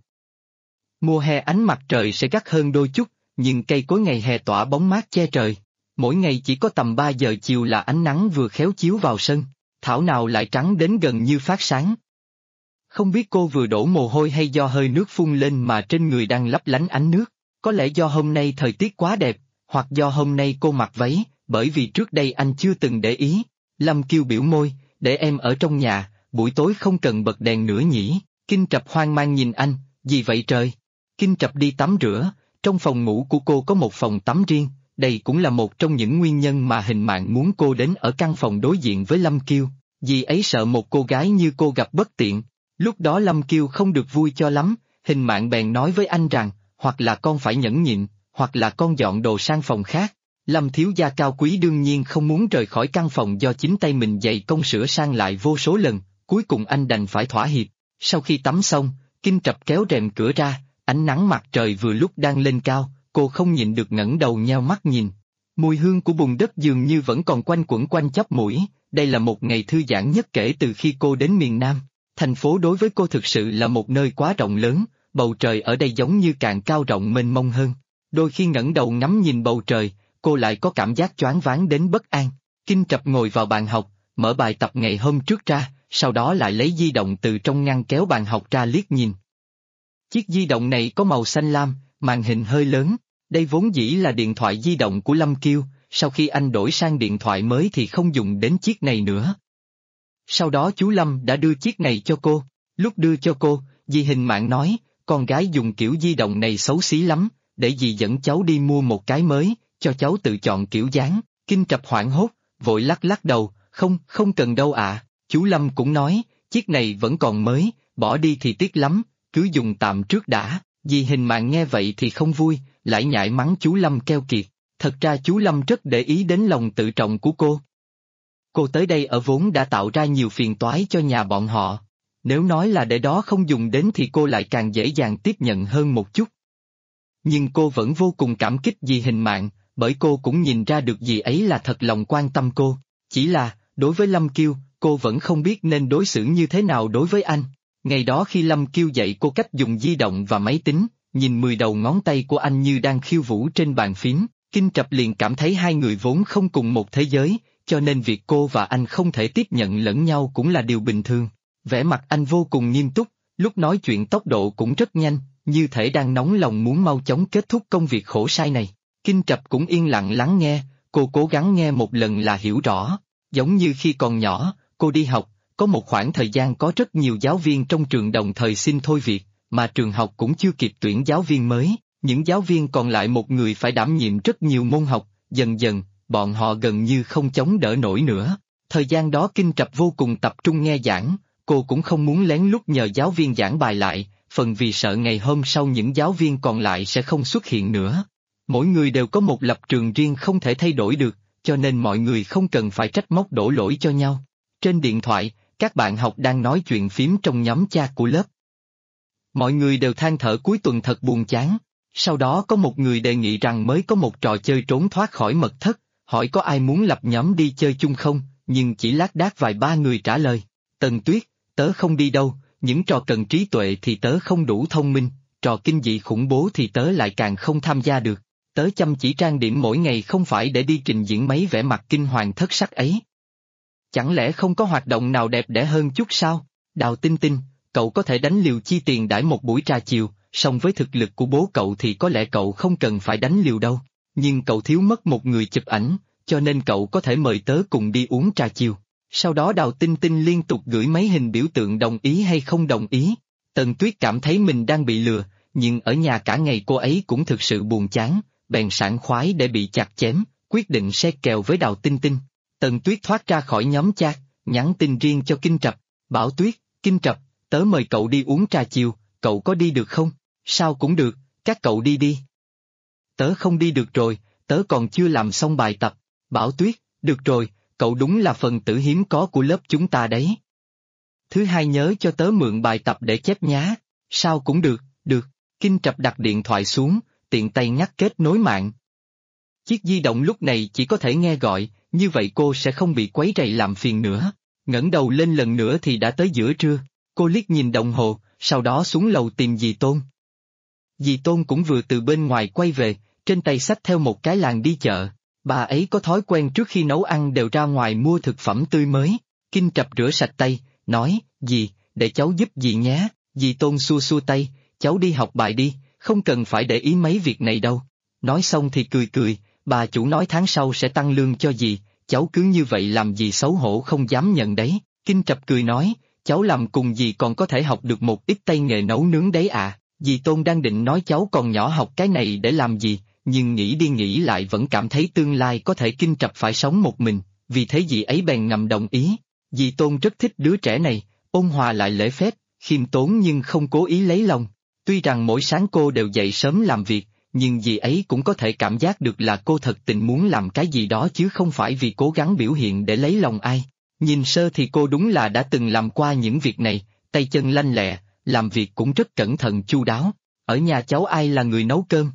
Mùa hè ánh mặt trời sẽ gắt hơn đôi chút, nhưng cây cối ngày hè tỏa bóng mát che trời. Mỗi ngày chỉ có tầm 3 giờ chiều là ánh nắng vừa khéo chiếu vào sân, thảo nào lại trắng đến gần như phát sáng. Không biết cô vừa đổ mồ hôi hay do hơi nước phun lên mà trên người đang lấp lánh ánh nước, có lẽ do hôm nay thời tiết quá đẹp, hoặc do hôm nay cô mặc váy, bởi vì trước đây anh chưa từng để ý. Lâm Kiêu biểu môi, để em ở trong nhà, buổi tối không cần bật đèn nữa nhỉ? Kinh Trập hoang mang nhìn anh, gì vậy trời? Kinh Trập đi tắm rửa, trong phòng ngủ của cô có một phòng tắm riêng, đây cũng là một trong những nguyên nhân mà Hình Mạn muốn cô đến ở căn phòng đối diện với Lâm Kiêu, dì ấy sợ một cô gái như cô gặp bất tiện. Lúc đó Lâm Kiêu không được vui cho lắm, Hình Mạn bèn nói với anh rằng, hoặc là con phải nhẫn nhịn, hoặc là con dọn đồ sang phòng khác. Lâm thiếu gia cao quý đương nhiên không muốn rời khỏi căn phòng do chính tay mình dày công sửa sang lại vô số lần, cuối cùng anh đành phải thỏa hiệp. Sau khi tắm xong, Kinh Trập kéo rèm cửa ra, ánh nắng mặt trời vừa lúc đang lên cao, cô không nhịn được ngẩng đầu nheo mắt nhìn. Mùi hương của bùn đất dường như vẫn còn quanh quẩn quanh chóp mũi, đây là một ngày thư giãn nhất kể từ khi cô đến miền Nam. Thành phố đối với cô thực sự là một nơi quá rộng lớn, bầu trời ở đây giống như càng cao rộng mênh mông hơn. Đôi khi ngẩng đầu ngắm nhìn bầu trời, cô lại có cảm giác choáng váng đến bất an. Kinh Trập ngồi vào bàn học, mở bài tập ngày hôm trước ra, sau đó lại lấy di động từ trong ngăn kéo bàn học ra liếc nhìn. Chiếc di động này có màu xanh lam, màn hình hơi lớn, đây vốn dĩ là điện thoại di động của Lâm Kiêu, sau khi anh đổi sang điện thoại mới thì không dùng đến chiếc này nữa. Sau đó chú Lâm đã đưa chiếc này cho cô, lúc đưa cho cô, dì Hình Mạn nói, con gái dùng kiểu di động này xấu xí lắm, để dì dẫn cháu đi mua một cái mới, cho cháu tự chọn kiểu dáng. Kinh Trập hoảng hốt, vội lắc lắc đầu, không cần đâu ạ. Chú Lâm cũng nói, chiếc này vẫn còn mới, bỏ đi thì tiếc lắm, cứ dùng tạm trước đã. Dì Hình Mạn nghe vậy thì không vui, lại nhại mắng chú Lâm keo kiệt. Thật ra chú Lâm rất để ý đến lòng tự trọng của cô. Cô tới đây ở vốn đã tạo ra nhiều phiền toái cho nhà bọn họ. Nếu nói là để đó không dùng đến thì cô lại càng dễ dàng tiếp nhận hơn một chút. Nhưng cô vẫn vô cùng cảm kích dì Hình Mạn, bởi cô cũng nhìn ra được dì ấy là thật lòng quan tâm cô. Chỉ là, đối với Lâm Kiêu, cô vẫn không biết nên đối xử như thế nào đối với anh. Ngày đó khi Lâm Kiêu dạy cô cách dùng di động và máy tính, nhìn 10 đầu ngón tay của anh như đang khiêu vũ trên bàn phím, Kinh Trập liền cảm thấy hai người vốn không cùng một thế giới, cho nên việc cô và anh không thể tiếp nhận lẫn nhau cũng là điều bình thường. Vẻ mặt anh vô cùng nghiêm túc, lúc nói chuyện tốc độ cũng rất nhanh, như thể đang nóng lòng muốn mau chóng kết thúc công việc khổ sai này. Kinh Trập cũng yên lặng lắng nghe, cô cố gắng nghe một lần là hiểu rõ. Giống như khi còn nhỏ, cô đi học, có một khoảng thời gian có rất nhiều giáo viên trong trường đồng thời xin thôi việc, mà trường học cũng chưa kịp tuyển giáo viên mới, những giáo viên còn lại một người phải đảm nhiệm rất nhiều môn học, dần dần, bọn họ gần như không chống đỡ nổi nữa. Thời gian đó Kinh Trập vô cùng tập trung nghe giảng, cô cũng không muốn lén lút nhờ giáo viên giảng bài lại, phần vì sợ ngày hôm sau những giáo viên còn lại sẽ không xuất hiện nữa. Mỗi người đều có một lập trường riêng không thể thay đổi được, cho nên mọi người không cần phải trách móc đổ lỗi cho nhau. Trên điện thoại, các bạn học đang nói chuyện phím trong nhóm chat của lớp. Mọi người đều than thở cuối tuần thật buồn chán. Sau đó có một người đề nghị rằng mới có một trò chơi trốn thoát khỏi mật thất, hỏi có ai muốn lập nhóm đi chơi chung không, nhưng chỉ lác đác vài ba người trả lời. Tần Tuyết, tớ không đi đâu, những trò cần trí tuệ thì tớ không đủ thông minh, trò kinh dị khủng bố thì tớ lại càng không tham gia được. Tớ chăm chỉ trang điểm mỗi ngày không phải để đi trình diễn mấy vẻ mặt kinh hoàng thất sắc ấy. Chẳng lẽ không có hoạt động nào đẹp đẽ hơn chút sao? Đào Tinh Tinh, cậu có thể đánh liều chi tiền đãi một buổi trà chiều, song với thực lực của bố cậu thì có lẽ cậu không cần phải đánh liều đâu. Nhưng cậu thiếu mất một người chụp ảnh, cho nên cậu có thể mời tớ cùng đi uống trà chiều. Sau đó Đào Tinh Tinh liên tục gửi mấy hình biểu tượng đồng ý hay không đồng ý. Tần Tuyết cảm thấy mình đang bị lừa, nhưng ở nhà cả ngày cô ấy cũng thực sự buồn chán, bèn sảng khoái để bị chặt chém, quyết định xét kèo với Đào Tinh Tinh. Tần Tuyết thoát ra khỏi nhóm chat, nhắn tin riêng cho Kinh Trập, bảo Tuyết, Kinh Trập, tớ mời cậu đi uống trà chiều, cậu có đi được không? Sao cũng được, các cậu đi đi. Tớ không đi được rồi, tớ còn chưa làm xong bài tập. Bảo Tuyết, được rồi, cậu đúng là phần tử hiếm có của lớp chúng ta đấy. Thứ hai nhớ cho tớ mượn bài tập để chép nhá. Sao cũng được, được. Kinh Trập đặt điện thoại xuống, tiện tay ngắt kết nối mạng. Chiếc di động lúc này chỉ có thể nghe gọi, như vậy cô sẽ không bị quấy rầy làm phiền nữa. Ngẩng đầu lên lần nữa thì đã tới giữa trưa, cô liếc nhìn đồng hồ, sau đó xuống lầu tìm dì Tôn. Dì Tôn cũng vừa từ bên ngoài quay về, trên tay xách theo một cái làng đi chợ. Bà ấy có thói quen trước khi nấu ăn đều ra ngoài mua thực phẩm tươi mới. Kinh Trập rửa sạch tay, nói, dì, để cháu giúp dì nhé. Dì Tôn xua xua tay, cháu đi học bài đi, không cần phải để ý mấy việc này đâu. Nói xong thì cười cười, bà chủ nói tháng sau sẽ tăng lương cho dì, cháu cứ như vậy làm gì xấu hổ không dám nhận đấy. Kinh Trập cười nói, cháu làm cùng dì còn có thể học được một ít tay nghề nấu nướng đấy à. Dì Tôn đang định nói cháu còn nhỏ học cái này để làm gì, nhưng nghĩ đi nghĩ lại vẫn cảm thấy tương lai có thể Kinh Trập phải sống một mình, vì thế dì ấy bèn ngầm đồng ý. Dì Tôn rất thích đứa trẻ này, ôn hòa lại lễ phép, khiêm tốn nhưng không cố ý lấy lòng. Tuy rằng mỗi sáng cô đều dậy sớm làm việc, nhưng dì ấy cũng có thể cảm giác được là cô thật tình muốn làm cái gì đó chứ không phải vì cố gắng biểu hiện để lấy lòng ai. Nhìn sơ thì cô đúng là đã từng làm qua những việc này, tay chân lanh lẹ, làm việc cũng rất cẩn thận chu đáo. Ở nhà cháu ai là người nấu cơm?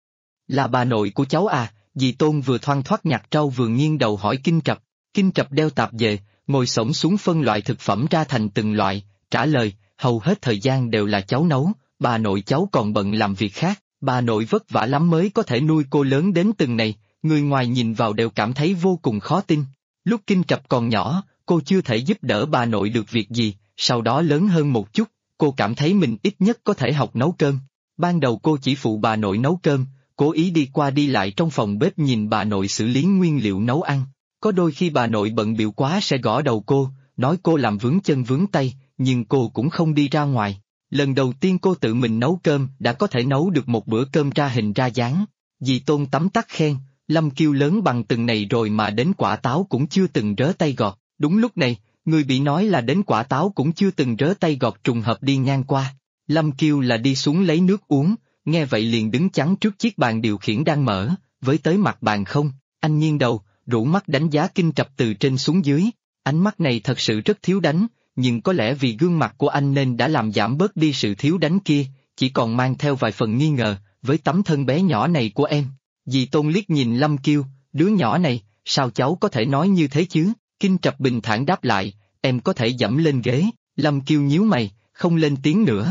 Là bà nội của cháu à, dì Tôn vừa thoăn thoắt nhặt rau vừa nghiêng đầu hỏi Kinh Trập. Kinh Trập đeo tạp dề, ngồi xổm xuống phân loại thực phẩm ra thành từng loại, trả lời, hầu hết thời gian đều là cháu nấu, bà nội cháu còn bận làm việc khác, bà nội vất vả lắm mới có thể nuôi cô lớn đến từng này, người ngoài nhìn vào đều cảm thấy vô cùng khó tin. Lúc Kinh Trập còn nhỏ, cô chưa thể giúp đỡ bà nội được việc gì, sau đó lớn hơn một chút, cô cảm thấy mình ít nhất có thể học nấu cơm. Ban đầu cô chỉ phụ bà nội nấu cơm, cố ý đi qua đi lại trong phòng bếp nhìn bà nội xử lý nguyên liệu nấu ăn. Có đôi khi bà nội bận bịu quá sẽ gõ đầu cô, nói cô làm vướng chân vướng tay, nhưng cô cũng không đi ra ngoài. Lần đầu tiên cô tự mình nấu cơm đã có thể nấu được một bữa cơm ra hình ra dáng. Dì Tôn tấm tắc khen, Lâm Kiêu lớn bằng từng này rồi mà đến quả táo cũng chưa từng rớ tay gọt. Đúng lúc này, người bị nói là đến quả táo cũng chưa từng rớ tay gọt trùng hợp đi ngang qua. Lâm Kiêu là đi xuống lấy nước uống, nghe vậy liền đứng chắn trước chiếc bàn điều khiển đang mở, với tới mặt bàn không, anh nghiêng đầu, rũ mắt đánh giá Kinh Trập từ trên xuống dưới. Ánh mắt này thật sự rất thiếu đánh, nhưng có lẽ vì gương mặt của anh nên đã làm giảm bớt đi sự thiếu đánh kia, chỉ còn mang theo vài phần nghi ngờ, với tấm thân bé nhỏ này của em. Dì Tôn liếc nhìn Lâm Kiêu, đứa nhỏ này, sao cháu có thể nói như thế chứ? Kinh Trập bình thản đáp lại, em có thể dẫm lên ghế. Lâm Kiêu nhíu mày, không lên tiếng nữa.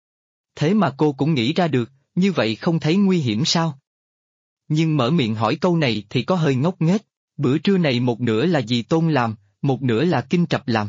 Thế mà cô cũng nghĩ ra được, như vậy không thấy nguy hiểm sao? Nhưng mở miệng hỏi câu này thì có hơi ngốc nghếch. Bữa trưa này một nửa là dì Tôn làm, một nửa là Kinh Trập làm.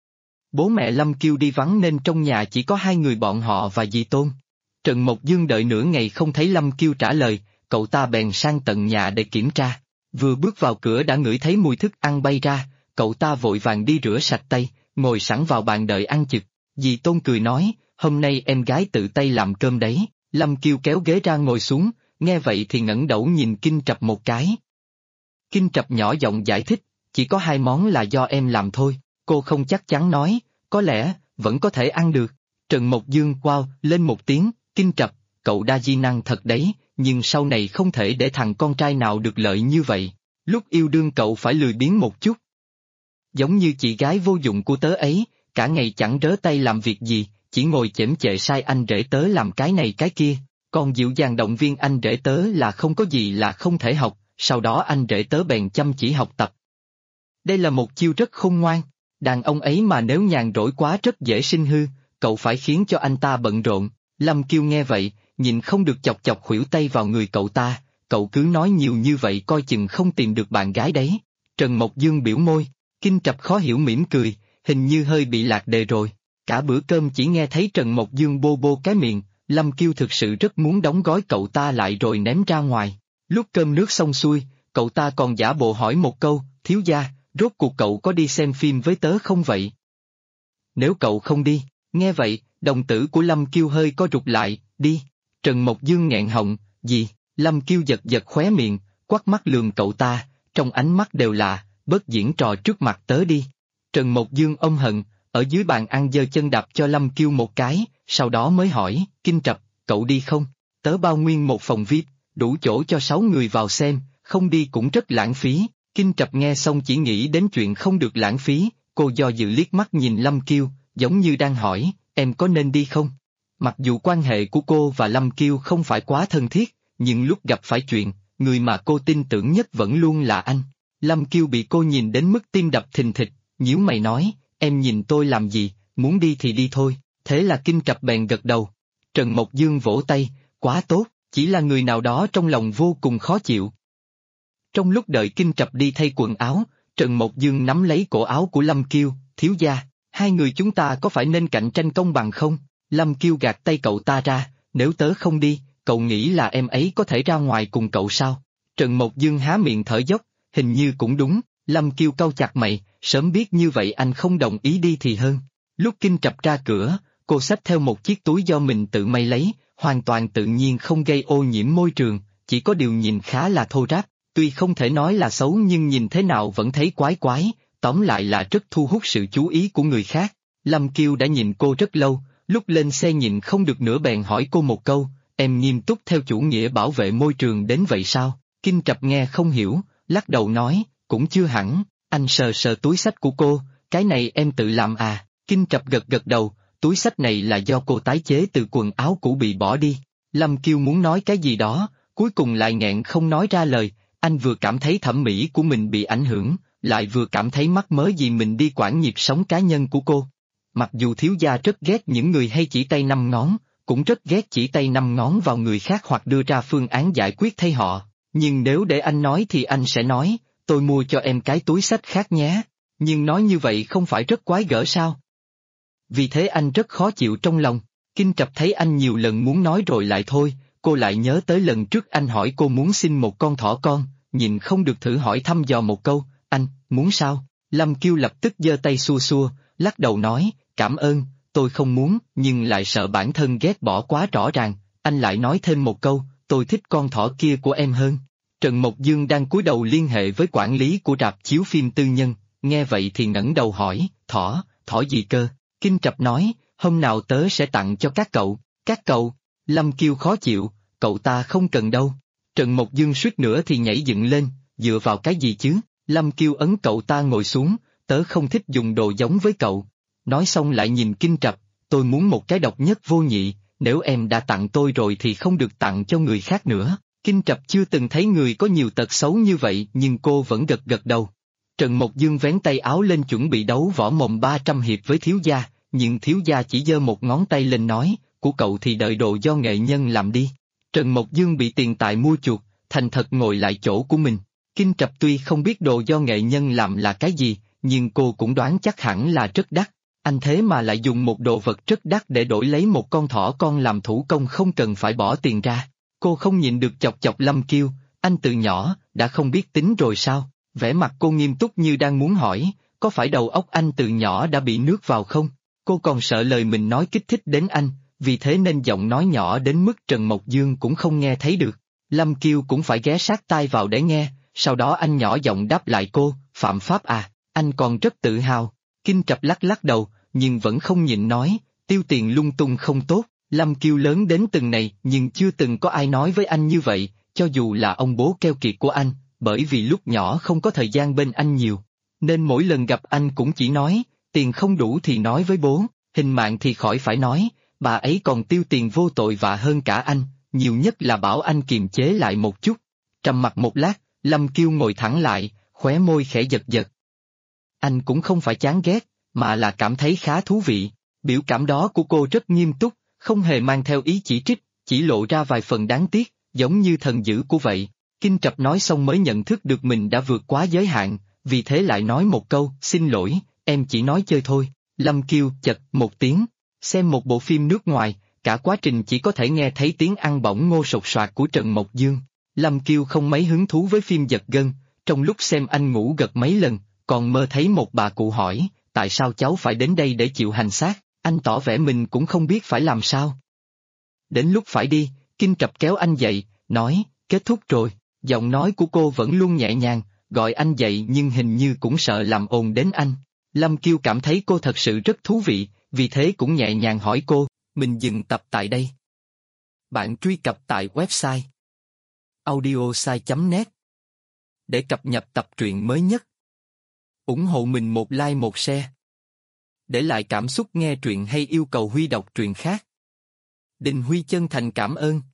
Bố mẹ Lâm Kiêu đi vắng nên trong nhà chỉ có hai người bọn họ và dì Tôn. Trần Mộc Dương đợi nửa ngày không thấy Lâm Kiêu trả lời, cậu ta bèn sang tận nhà để kiểm tra. Vừa bước vào cửa đã ngửi thấy mùi thức ăn bay ra, cậu ta vội vàng đi rửa sạch tay, ngồi sẵn vào bàn đợi ăn chực. Dì Tôn cười nói, hôm nay em gái tự tay làm cơm đấy. Lâm Kiêu kéo ghế ra ngồi xuống, nghe vậy thì ngẩng đầu nhìn Kinh Trập một cái. Kinh Trập nhỏ giọng giải thích, chỉ có hai món là do em làm thôi. Cô không chắc chắn nói, có lẽ, vẫn có thể ăn được. Trần Mộc Dương wow lên một tiếng, Kinh Trập, cậu đa di năng thật đấy, nhưng sau này không thể để thằng con trai nào được lợi như vậy. Lúc yêu đương cậu phải lười biếng một chút. Giống như chị gái vô dụng của tớ ấy, cả ngày chẳng rớ tay làm việc gì, chỉ ngồi chễm chệ sai anh rể tớ làm cái này cái kia. Còn dịu dàng động viên anh rể tớ là không có gì là không thể học, sau đó anh rể tớ bèn chăm chỉ học tập. Đây là một chiêu rất khôn ngoan, đàn ông ấy mà nếu nhàn rỗi quá rất dễ sinh hư, cậu phải khiến cho anh ta bận rộn. Lâm Kiêu nghe vậy, nhìn không được chọc chọc khuỷu tay vào người cậu ta, cậu cứ nói nhiều như vậy coi chừng không tìm được bạn gái đấy. Trần Mộc Dương biểu môi, Kinh Trập khó hiểu mỉm cười, hình như hơi bị lạc đề rồi. Cả bữa cơm chỉ nghe thấy Trần Mộc Dương bô bô cái miệng, Lâm Kiêu thực sự rất muốn đóng gói cậu ta lại rồi ném ra ngoài. Lúc cơm nước xong xuôi, cậu ta còn giả bộ hỏi một câu, thiếu gia, rốt cuộc cậu có đi xem phim với tớ không vậy? Nếu cậu không đi, nghe vậy, đồng tử của Lâm Kiêu hơi co rụt lại, đi. Trần Mộc Dương nghẹn họng, gì? Lâm Kiêu giật giật khóe miệng, quắt mắt lườm cậu ta, trong ánh mắt đều là, bớt diễn trò trước mặt tớ đi. Trần Mộc Dương ôm hận, ở dưới bàn ăn giơ chân đạp cho Lâm Kiêu một cái, sau đó mới hỏi, Kinh Trập, cậu đi không? Tớ bao nguyên một phòng VIP, đủ chỗ cho 6 người vào xem, không đi cũng rất lãng phí. Kinh Trập nghe xong chỉ nghĩ đến chuyện không được lãng phí, cô do dự liếc mắt nhìn Lâm Kiêu, giống như đang hỏi, em có nên đi không? Mặc dù quan hệ của cô và Lâm Kiêu không phải quá thân thiết, nhưng lúc gặp phải chuyện, người mà cô tin tưởng nhất vẫn luôn là anh. Lâm Kiêu bị cô nhìn đến mức tim đập thình thịch, nhíu mày nói, em nhìn tôi làm gì, muốn đi thì đi thôi. Thế là Kinh Trập bèn gật đầu. Trần Mộc Dương vỗ tay, quá tốt, chỉ là người nào đó trong lòng vô cùng khó chịu. Trong lúc đợi Kinh Trập đi thay quần áo, Trần Mộc Dương nắm lấy cổ áo của Lâm Kiêu, thiếu gia, hai người chúng ta có phải nên cạnh tranh công bằng không? Lâm Kiêu gạt tay cậu ta ra, nếu tớ không đi, cậu nghĩ là em ấy có thể ra ngoài cùng cậu sao? Trần Mộc Dương há miệng thở dốc, hình như cũng đúng, Lâm Kiêu cau chặt mày, sớm biết như vậy anh không đồng ý đi thì hơn. Lúc Kinh Trập ra cửa, cô xách theo một chiếc túi do mình tự may lấy, hoàn toàn tự nhiên không gây ô nhiễm môi trường, chỉ có điều nhìn khá là thô ráp, tuy không thể nói là xấu nhưng nhìn thế nào vẫn thấy quái quái, tóm lại là rất thu hút sự chú ý của người khác. Lâm Kiêu đã nhìn cô rất lâu, lúc lên xe nhìn không được nữa bèn hỏi cô một câu, em nghiêm túc theo chủ nghĩa bảo vệ môi trường đến vậy sao? Kinh Trập nghe không hiểu, lắc đầu nói, cũng chưa hẳn, anh sờ sờ túi xách của cô, cái này em tự làm à? Kinh Trập gật gật đầu, túi xách này là do cô tái chế từ quần áo cũ bị bỏ đi. Lâm Kiêu muốn nói cái gì đó, cuối cùng lại nghẹn không nói ra lời, anh vừa cảm thấy thẩm mỹ của mình bị ảnh hưởng, lại vừa cảm thấy mắc mớ gì mình đi quản nhịp sống cá nhân của cô. Mặc dù thiếu gia rất ghét những người hay chỉ tay năm ngón, cũng rất ghét chỉ tay năm ngón vào người khác hoặc đưa ra phương án giải quyết thay họ, nhưng nếu để anh nói thì anh sẽ nói, tôi mua cho em cái túi xách khác nhé, nhưng nói như vậy không phải rất quái gở sao? Vì thế anh rất khó chịu trong lòng. Kinh Trập thấy anh nhiều lần muốn nói rồi lại thôi, cô lại nhớ tới lần trước anh hỏi cô muốn xin một con thỏ con, nhìn không được thử hỏi thăm dò một câu, anh, muốn sao? Lâm Kiêu lập tức giơ tay xua xua, lắc đầu nói, cảm ơn, tôi không muốn, nhưng lại sợ bản thân ghét bỏ quá rõ ràng, anh lại nói thêm một câu, tôi thích con thỏ kia của em hơn. Trần Mộc Dương đang cúi đầu liên hệ với quản lý của rạp chiếu phim tư nhân, nghe vậy thì ngẩng đầu hỏi, thỏ gì cơ? Kinh Trập nói, hôm nào tớ sẽ tặng cho các cậu, Lâm Kiêu khó chịu, cậu ta không cần đâu. Trần Mộc Dương suýt nữa thì nhảy dựng lên, dựa vào cái gì chứ? Lâm Kiêu ấn cậu ta ngồi xuống, tớ không thích dùng đồ giống với cậu. Nói xong lại nhìn Kinh Trập, tôi muốn một cái độc nhất vô nhị, nếu em đã tặng tôi rồi thì không được tặng cho người khác nữa. Kinh Trập chưa từng thấy người có nhiều tật xấu như vậy nhưng cô vẫn gật gật đầu. Trần Mộc Dương vén tay áo lên chuẩn bị đấu võ mồm 300 hiệp với thiếu gia, nhưng thiếu gia chỉ giơ một ngón tay lên nói, của cậu thì đợi đồ do nghệ nhân làm đi. Trần Mộc Dương bị tiền tài mua chuộc, thành thật ngồi lại chỗ của mình. Kinh Trập tuy không biết đồ do nghệ nhân làm là cái gì, nhưng cô cũng đoán chắc hẳn là rất đắt. Anh thế mà lại dùng một đồ vật rất đắt để đổi lấy một con thỏ con làm thủ công không cần phải bỏ tiền ra. Cô không nhịn được chọc chọc Lâm Kiêu, anh từ nhỏ, đã không biết tính rồi sao? Vẻ mặt cô nghiêm túc như đang muốn hỏi, có phải đầu óc anh từ nhỏ đã bị nước vào không? Cô còn sợ lời mình nói kích thích đến anh, vì thế nên giọng nói nhỏ đến mức Trần Mộc Dương cũng không nghe thấy được. Lâm Kiêu cũng phải ghé sát tai vào để nghe, sau đó anh nhỏ giọng đáp lại cô, phạm pháp à, anh còn rất tự hào. Kinh Trập lắc lắc đầu, nhưng vẫn không nhịn nói, tiêu tiền lung tung không tốt. Lâm Kiêu lớn đến từng này nhưng chưa từng có ai nói với anh như vậy, cho dù là ông bố keo kiệt của anh, bởi vì lúc nhỏ không có thời gian bên anh nhiều. Nên mỗi lần gặp anh cũng chỉ nói, tiền không đủ thì nói với bố, hình mạng thì khỏi phải nói, bà ấy còn tiêu tiền vô tội vạ hơn cả anh, nhiều nhất là bảo anh kiềm chế lại một chút. Trầm mặc một lát, Lâm Kiêu ngồi thẳng lại, khóe môi khẽ giật giật. Anh cũng không phải chán ghét, mà là cảm thấy khá thú vị. Biểu cảm đó của cô rất nghiêm túc, không hề mang theo ý chỉ trích, chỉ lộ ra vài phần đáng tiếc, giống như thần dữ của vậy. Kinh Trập nói xong mới nhận thức được mình đã vượt quá giới hạn, vì thế lại nói một câu, xin lỗi, em chỉ nói chơi thôi. Lâm Kiêu chật một tiếng, xem một bộ phim nước ngoài, cả quá trình chỉ có thể nghe thấy tiếng ăn bỏng ngô sột soạt của Trần Mộc Dương. Lâm Kiêu không mấy hứng thú với phim giật gân, trong lúc xem anh ngủ gật mấy lần, còn mơ thấy một bà cụ hỏi, tại sao cháu phải đến đây để chịu hành xác, anh tỏ vẻ mình cũng không biết phải làm sao. Đến lúc phải đi, Kinh Trập kéo anh dậy, nói, kết thúc rồi, giọng nói của cô vẫn luôn nhẹ nhàng, gọi anh dậy nhưng hình như cũng sợ làm ồn đến anh. Lâm Kiêu cảm thấy cô thật sự rất thú vị, vì thế cũng nhẹ nhàng hỏi cô, mình dừng tập tại đây. Bạn truy cập tại website audiosai.net để cập nhật tập truyện mới nhất. Ủng hộ mình một like một share. Để lại cảm xúc nghe truyện hay yêu cầu Huy đọc truyện khác. Đình Huy chân thành cảm ơn.